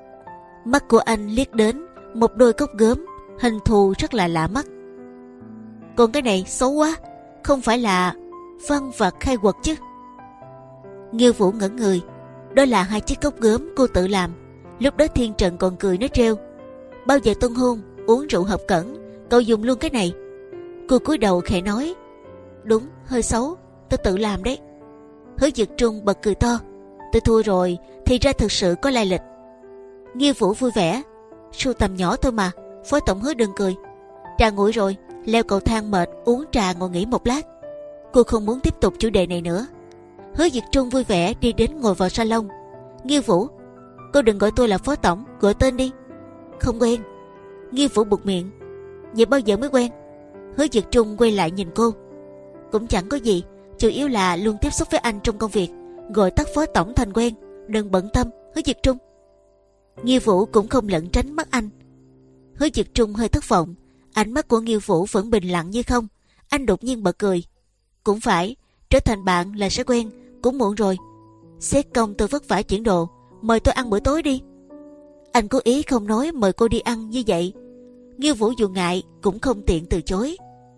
Mắt của anh liếc đến một đôi cốc gốm hình thù rất là lạ mắt. Còn cái này xấu quá, không phải là văn vật khai quật chứ? Nghiêu Vũ ngẩn người. Đó là hai chiếc cốc gốm cô tự làm. Lúc đó Thiên Trần còn cười nói trêu: bao giờ tân hôn uống rượu hợp cẩn, cậu dùng luôn cái này. Cô cúi đầu khẽ nói: đúng, hơi xấu, tôi tự làm đấy. Hứa Dực Trung bật cười to: tôi thua rồi, thì ra thực sự có lai lịch. Nghiêu Vũ vui vẻ: sưu tầm nhỏ thôi mà, Phó Tổng Hứa đừng cười. Trà nguội rồi, leo cầu thang mệt, uống trà ngồi nghỉ một lát. Cô không muốn tiếp tục chủ đề này nữa. Hứa Dực Trung vui vẻ đi đến ngồi vào salon. Nghiêu Vũ, cô đừng gọi tôi là Phó Tổng, gọi tên đi. Không quen. Nghiêu Vũ buột miệng. Vậy bao giờ mới quen? Hứa Dực Trung quay lại nhìn cô. Cũng chẳng có gì, chủ yếu là luôn tiếp xúc với anh trong công việc, gọi tắt Phó Tổng thành quen. Đừng bận tâm, Hứa Dực Trung. Nghiêu Vũ cũng không lẩn tránh mắt anh. Hứa Dực Trung hơi thất vọng. Ánh mắt của Nghiêu Vũ vẫn bình lặng như không. Anh đột nhiên bật cười. Cũng phải, trở thành bạn là sẽ quen. Cũng muộn rồi. Xét công tôi vất vả chuyển đồ, mời tôi ăn bữa tối đi. Anh cố ý không nói mời cô đi ăn như vậy. Nghiêu Vũ dù ngại cũng không tiện từ chối.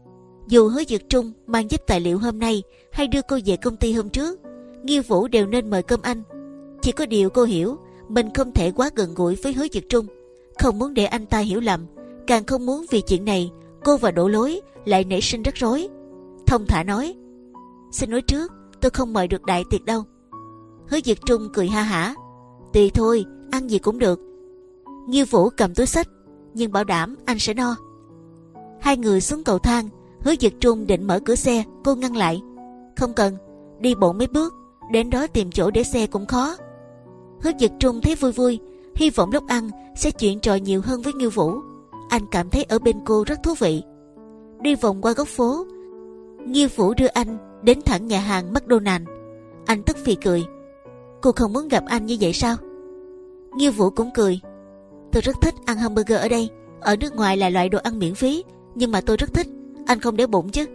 Dù Hứa Dực Trung mang giúp tài liệu hôm nay hay đưa cô về công ty hôm trước, Nghiêu Vũ đều nên mời cơm anh. Chỉ có điều cô hiểu mình không thể quá gần gũi với Hứa Dực Trung, không muốn để anh ta hiểu lầm, càng không muốn vì chuyện này cô và Đỗ Lối lại nảy sinh rắc rối. Thông thả nói: xin nói trước, tôi không mời được đại tiệc đâu. Hứa Dực Trung cười ha hả: tùy thôi, ăn gì cũng được. Nghiêu Vũ cầm túi xách, nhưng bảo đảm anh sẽ no. Hai người xuống cầu thang. Hứa Dực Trung định mở cửa xe, cô ngăn lại: không cần, đi bộ mấy bước, đến đó tìm chỗ để xe cũng khó. Hứa Dực Trung thấy vui vui, hy vọng lúc ăn sẽ chuyện trò nhiều hơn với Nghiêu Vũ. Anh cảm thấy ở bên cô rất thú vị. Đi vòng qua góc phố, Nghiêu Vũ đưa anh đến thẳng nhà hàng McDonald. Anh tức phì cười: cô không muốn gặp anh như vậy sao? Nghiêu Vũ cũng cười: tôi rất thích ăn hamburger ở đây. Ở nước ngoài là loại đồ ăn miễn phí, nhưng mà tôi rất thích. Anh không để bụng chứ?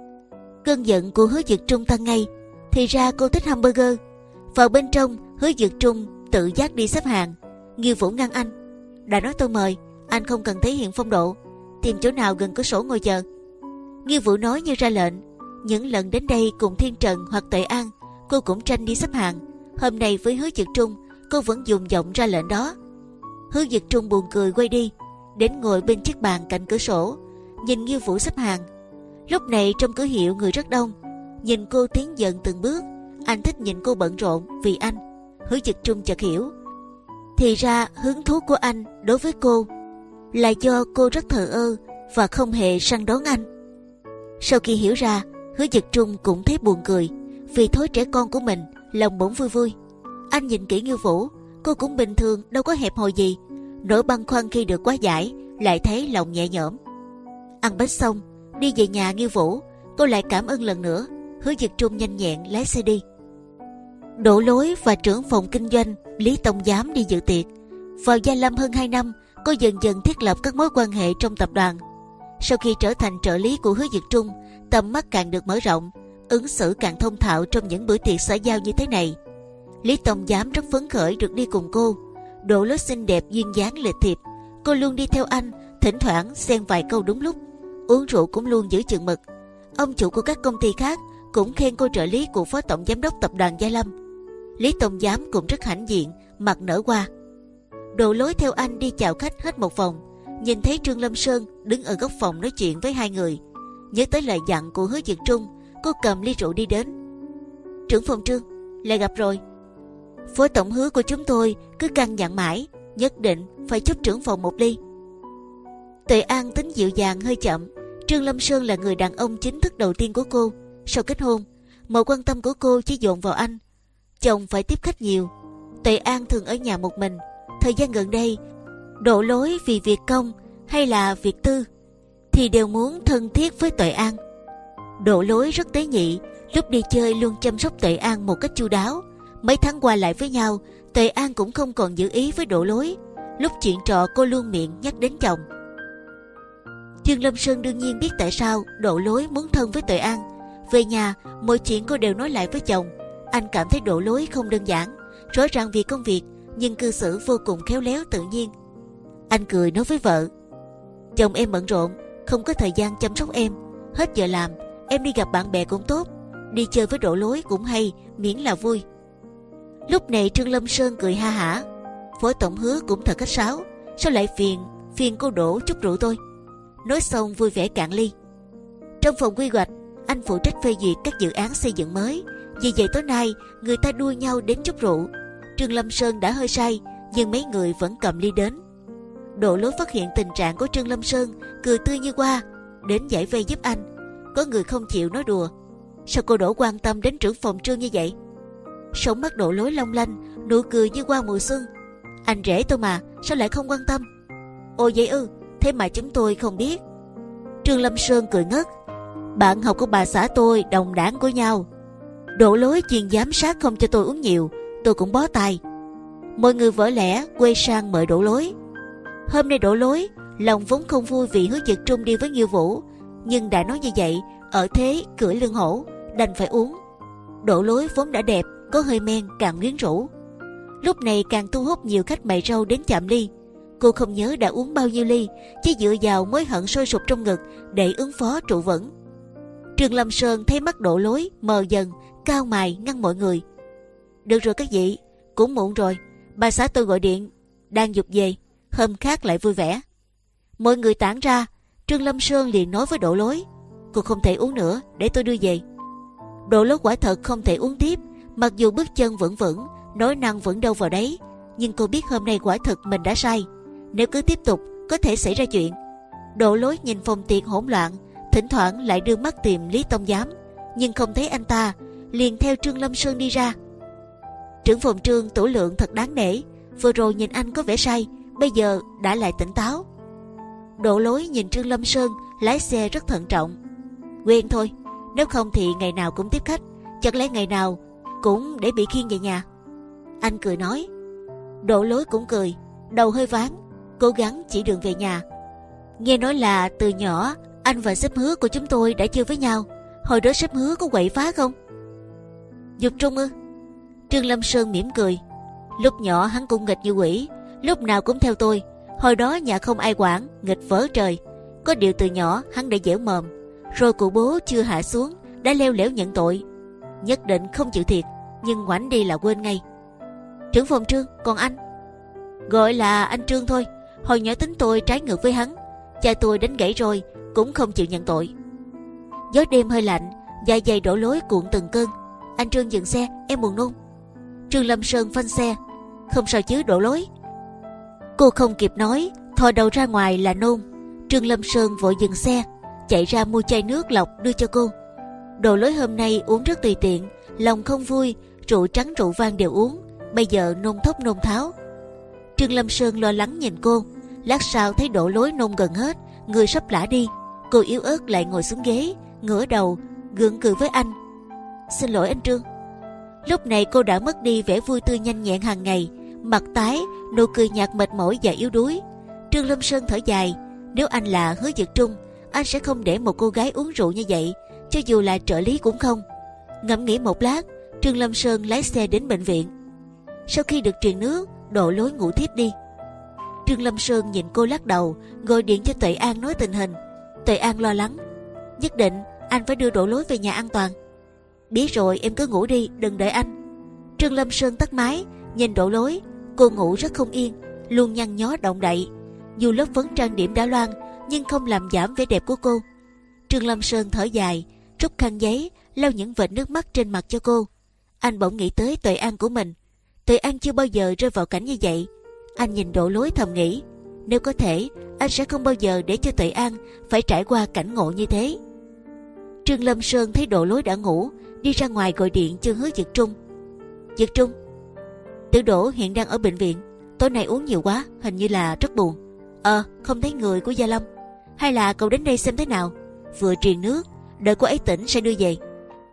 Cơn giận của Hứa Dực Trung tăng ngay. Thì ra cô thích hamburger. Vào bên trong, Hứa Dực Trung tự giác đi xếp hàng. Nghiêu Vũ ngăn anh: đã nói tôi mời, anh không cần thể hiện phong độ. Tìm chỗ nào gần cửa sổ ngồi chờ. Nghiêu Vũ nói như ra lệnh. Những lần đến đây cùng Thiên Trần hoặc Tuệ An, cô cũng tranh đi xếp hàng. Hôm nay với Hứa Dực Trung, cô vẫn dùng giọng ra lệnh đó. Hứa Dực Trung buồn cười quay đi, đến ngồi bên chiếc bàn cạnh cửa sổ, nhìn Nghiêu Vũ xếp hàng. Lúc này trong cửa hiệu người rất đông. Nhìn cô tiến dần từng bước, anh thích nhìn cô bận rộn vì anh. Hứa Dực Trung chợt hiểu, thì ra hứng thú của anh đối với cô là do cô rất thờ ơ và không hề săn đón anh. Sau khi hiểu ra, Hứa Dực Trung cũng thấy buồn cười vì thói trẻ con của mình, lòng bỗng vui vui. Anh nhìn kỹ Nghiêu Vũ, cô cũng bình thường, đâu có hẹp hòi gì. Nỗi băn khoăn khi được quá giải lại thấy lòng nhẹ nhõm. Ăn bánh xong, đi về nhà Nghiêu Vũ, cô lại cảm ơn lần nữa. Hứa Dực Trung nhanh nhẹn lái xe đi. Đỗ Lối và trưởng phòng kinh doanh Lý Tông Giám đi dự tiệc. Vào Gia Lâm hơn hai năm, cô dần dần thiết lập các mối quan hệ trong tập đoàn. Sau khi trở thành trợ lý của Hứa Dực Trung, tầm mắt càng được mở rộng, ứng xử càng thông thạo trong những bữa tiệc xã giao như thế này. Lý Tông Giám rất phấn khởi được đi cùng cô. Đỗ Lối xinh đẹp duyên dáng lịch thiệp, cô luôn đi theo anh, thỉnh thoảng xen vài câu đúng lúc. Uống rượu cũng luôn giữ chừng mực. Ông chủ của các công ty khác cũng khen cô trợ lý của phó tổng giám đốc tập đoàn Gia Lâm. Lý Tông Giám cũng rất hãnh diện, mặt nở hoa. Đỗ Lối theo anh đi chào khách hết một vòng, nhìn thấy Trương Lâm Sơn đứng ở góc phòng nói chuyện với hai người. Nhớ tới lời dặn của Hứa Dực Trung, cô cầm ly rượu đi đến. Trưởng phòng Trương, lại gặp rồi. Phó tổng Hứa của chúng tôi cứ căn dặn mãi, nhất định phải chúc trưởng phòng một ly. Tuệ An tính dịu dàng hơi chậm, Trương Lâm Sơn là người đàn ông chính thức đầu tiên của cô. Sau kết hôn, mọi quan tâm của cô chỉ dồn vào anh. Chồng phải tiếp khách nhiều, Tuệ An thường ở nhà một mình. Thời gian gần đây, đổ lỗi vì việc công hay là việc tư thì đều muốn thân thiết với Tuệ An. Đổ lỗi rất tế nhị, lúc đi chơi luôn chăm sóc Tuệ An một cách chu đáo. Mấy tháng qua lại với nhau, Tuệ An cũng không còn giữ ý với đổ lỗi. Lúc chuyện trò cô luôn miệng nhắc đến chồng. Trương Lâm Sơn đương nhiên biết tại sao đổ lỗi muốn thân với Tuệ An. Về nhà, mọi chuyện cô đều nói lại với chồng. Anh cảm thấy đổ lỗi không đơn giản, rõ ràng vì công việc nhưng cư xử vô cùng khéo léo tự nhiên. Anh cười nói với vợ: chồng em bận rộn, không có thời gian chăm sóc em. Hết giờ làm, em đi gặp bạn bè cũng tốt, đi chơi với đổ lỗi cũng hay, miễn là vui. Lúc này Trương Lâm Sơn cười ha hả. Phó tổng Hứa cũng thật khách sáo, sao lại phiền phiền cô đổ chút rượu tôi. Nói xong vui vẻ cạn ly. Trong phòng quy hoạch, anh phụ trách phê duyệt các dự án xây dựng mới. Vì vậy tối nay người ta đua nhau đến chút rượu. Trương Lâm Sơn đã hơi say, nhưng mấy người vẫn cầm ly đến. Đổ lối phát hiện tình trạng của Trương Lâm Sơn, cười tươi như hoa, đến giải vây giúp anh. Có người không chịu nói đùa: sao cô Đỗ quan tâm đến trưởng phòng Trương như vậy? Sống mắt Đổ lối long lanh, nụ cười như hoa mùa xuân. Anh rể tôi mà, sao lại không quan tâm? Ồ vậy ư? Thế mà chúng tôi không biết. Trương Lâm Sơn cười ngất. Bạn học của bà xã tôi đồng đảng của nhau. Đổ lối chuyên giám sát không cho tôi uống nhiều, tôi cũng bó tay. Mọi người vỡ lẽ quay sang mời Đổ lối. Hôm nay Đổ lối lòng vốn không vui vì Hứa Dực Trung đi với Nghiêu Vũ, nhưng đã nói như vậy, ở thế cưỡi lưng hổ, đành phải uống. Đổ lối vốn đã đẹp, có hơi men càng quyến rũ. Lúc này càng thu hút nhiều khách mày râu đến chạm ly. Cô không nhớ đã uống bao nhiêu ly, chỉ dựa vào mối hận sôi sục trong ngực để ứng phó trụ vững. Trương Lâm Sơn thấy mắt Đổ lối mờ dần, cao mày ngăn mọi người. Được rồi các vị, cũng muộn rồi, bà xã tôi gọi điện đang giục về, hôm khác lại vui vẻ. Mọi người tản ra. Trương Lâm Sơn liền nói với Đổ lối: cô không thể uống nữa, để tôi đưa về. Đổ lối quả thật không thể uống tiếp, mặc dù bước chân vững vững, nói năng vẫn đâu vào đấy, nhưng cô biết hôm nay quả thật mình đã sai. Nếu cứ tiếp tục có thể xảy ra chuyện. Đổ lối nhìn phòng tiệc hỗn loạn, thỉnh thoảng lại đưa mắt tìm Lý Tông Giám, nhưng không thấy anh ta, liền theo Trương Lâm Sơn đi ra. Trưởng phòng Trương Tủ Lượng thật đáng nể, vừa rồi nhìn anh có vẻ say, bây giờ đã lại tỉnh táo. Đổ lối nhìn Trương Lâm Sơn lái xe rất thận trọng. Quen thôi, nếu không thì ngày nào cũng tiếp khách, chẳng lẽ ngày nào cũng để bị khiêng về nhà? Anh cười nói. Đổ lối cũng cười, đầu hơi ván, cố gắng chỉ đường về nhà. Nghe nói là từ nhỏ anh và sếp Hứa của chúng tôi đã chơi với nhau. Hồi đó sếp Hứa có quậy phá không? Dục Trung ư? Trương Lâm Sơn mỉm cười. Lúc nhỏ hắn cũng nghịch như quỷ, lúc nào cũng theo tôi. Hồi đó nhà không ai quản, nghịch vỡ trời. Có điều từ nhỏ hắn đã dẻo mồm, rồi cụ bố chưa hạ xuống đã leo lẻo nhận tội. Nhất định không chịu thiệt, nhưng ngoảnh đi là quên ngay. Trưởng phòng Trương, còn anh? Gọi là anh Trương thôi. Hồi nhỏ tính tôi trái ngược với hắn, cha tôi đánh gãy rồi cũng không chịu nhận tội. Gió đêm hơi lạnh, dạ dày Đổ lối cuộn từng cơn. Anh Trương dừng xe, em buồn nôn. Trương Lâm Sơn phanh xe. Không sao chứ Đổ lối? Cô không kịp nói, thò đầu ra ngoài là nôn. Trương Lâm Sơn vội dừng xe, chạy ra mua chai nước lọc đưa cho cô. Đổ lối hôm nay uống rất tùy tiện, lòng không vui, rượu trắng rượu vang đều uống, bây giờ nôn thốc nôn tháo. Trương Lâm Sơn lo lắng nhìn cô. Lát sau thấy Đổ lối nôn gần hết, người sắp lả đi, cô yếu ớt lại ngồi xuống ghế, ngửa đầu gượng cười với anh. Xin lỗi anh Trương. Lúc này cô đã mất đi vẻ vui tươi nhanh nhẹn hàng ngày, mặt tái, nụ cười nhạt mệt mỏi và yếu đuối. Trương Lâm Sơn thở dài. Nếu anh là Hứa Dực Trung, anh sẽ không để một cô gái uống rượu như vậy, cho dù là trợ lý cũng không. Ngẫm nghĩ một lát, Trương Lâm Sơn lái xe đến bệnh viện. Sau khi được truyền nước, Đổ lối ngủ thiếp đi. Trương Lâm Sơn nhìn cô lắc đầu, gọi điện cho Tuệ An nói tình hình. Tuệ An lo lắng. Nhất định anh phải đưa Đổ lối về nhà an toàn. Biết rồi, em cứ ngủ đi, đừng đợi anh. Trương Lâm Sơn tắt máy, nhìn Đổ lối. Cô ngủ rất không yên, luôn nhăn nhó động đậy. Dù lớp phấn trang điểm đã loang, nhưng không làm giảm vẻ đẹp của cô. Trương Lâm Sơn thở dài, rút khăn giấy lau những vệt nước mắt trên mặt cho cô. Anh bỗng nghĩ tới Tuệ An của mình. Tuệ An chưa bao giờ rơi vào cảnh như vậy. Anh nhìn Đổ lối thầm nghĩ, Nếu có thể, anh sẽ không bao giờ để cho Tuệ An phải trải qua cảnh ngộ như thế. Trương Lâm Sơn thấy Đỗ Lối đã ngủ, đi ra ngoài gọi điện cho Hứa Dực Trung. Dực Trung, Tiểu Đỗ hiện đang ở bệnh viện, tối nay uống nhiều quá, hình như là rất buồn. Ờ, không thấy người của Gia Lâm. Hay là cậu đến đây xem thế nào? Vừa truyền nước, đợi cô ấy tỉnh sẽ đưa về.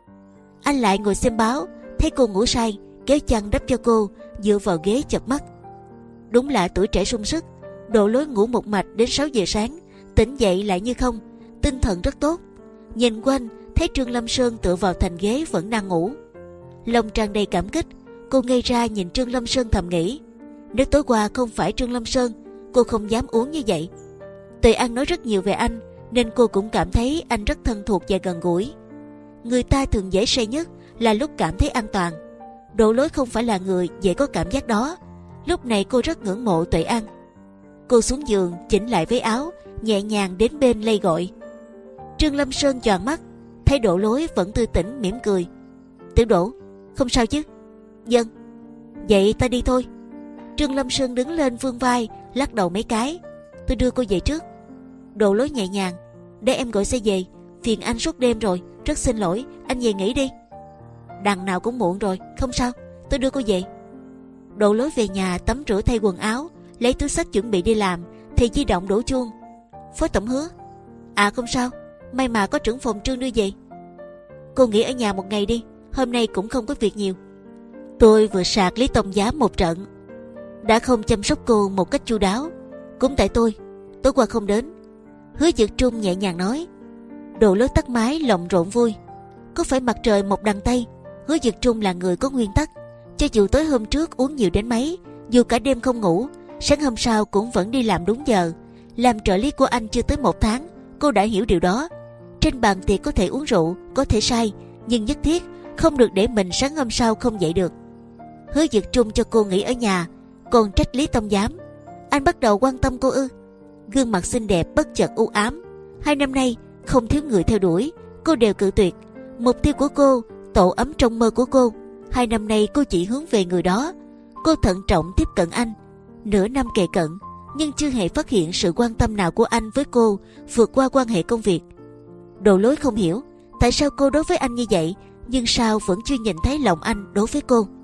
Anh lại ngồi xem báo, thấy cô ngủ say, kéo chăn đắp cho cô, dựa vào ghế chợp mắt. Đúng là tuổi trẻ sung sức. Đỗ Lối ngủ một mạch đến sáu giờ sáng, tỉnh dậy lại như không, tinh thần rất tốt. Nhìn quanh thấy Trương Lâm Sơn tựa vào thành ghế vẫn đang ngủ, lòng tràn đầy cảm kích. Cô ngây ra nhìn Trương Lâm Sơn thầm nghĩ, nếu tối qua không phải Trương Lâm Sơn, cô không dám uống như vậy. Tuệ An nói rất nhiều về anh, nên cô cũng cảm thấy anh rất thân thuộc và gần gũi. Người ta thường dễ say nhất là lúc cảm thấy an toàn. Đỗ Lối không phải là người dễ có cảm giác đó. Lúc này cô rất ngưỡng mộ Tuệ An. Cô xuống giường chỉnh lại váy áo, nhẹ nhàng đến bên lay gọi. Trương Lâm Sơn tròn mắt, thấy Đỗ Lối vẫn tươi tỉnh mỉm cười. Tiểu Đỗ, không sao chứ? Vâng. Vậy ta đi thôi. Trương Lâm Sơn đứng lên vươn vai, lắc đầu mấy cái. Tôi đưa cô về trước. Đỗ Lối nhẹ nhàng, để em gọi xe về, phiền anh suốt đêm rồi, rất xin lỗi, anh về nghỉ đi. Đằng nào cũng muộn rồi, không sao, tôi đưa cô về. Đỗ Lối về nhà tắm rửa thay quần áo, lấy túi xách chuẩn bị đi làm, thì di động đổ chuông. Phó tổng Hứa. À không sao, may mà có trưởng phòng Trương đưa về. Cô nghỉ ở nhà một ngày đi, hôm nay cũng không có việc nhiều. Tôi vừa sạc Lý Tông Giám một trận, đã không chăm sóc cô một cách chu đáo. Cũng tại tôi, tối qua không đến. Hứa Dực Trung nhẹ nhàng nói. Đỗ Lối tắt máy lòng rộn vui. Có phải mặt trời một đằng Tây, Hứa Dực Trung là người có nguyên tắc. Cho dù tối hôm trước uống nhiều đến mấy, dù cả đêm không ngủ, sáng hôm sau cũng vẫn đi làm đúng giờ. Làm trợ lý của anh chưa tới một tháng, cô đã hiểu điều đó. Trên bàn tiệc có thể uống rượu, có thể say, nhưng nhất thiết không được để mình sáng hôm sau không dậy được. Hứa Dực Trung cho cô nghỉ ở nhà, còn trách Lý Tông Giám. Anh bắt đầu quan tâm cô ư? Gương mặt xinh đẹp bất chợt u ám. Hai năm nay không thiếu người theo đuổi, cô đều cự tuyệt. Mục tiêu của cô, tổ ấm trong mơ của cô, hai năm nay cô chỉ hướng về người đó. Cô thận trọng tiếp cận anh, nửa năm kề cận, nhưng chưa hề phát hiện sự quan tâm nào của anh với cô vượt qua quan hệ công việc. Đỗ Lối không hiểu tại sao cô đối với anh như vậy, nhưng sao vẫn chưa nhìn thấy lòng anh đối với cô.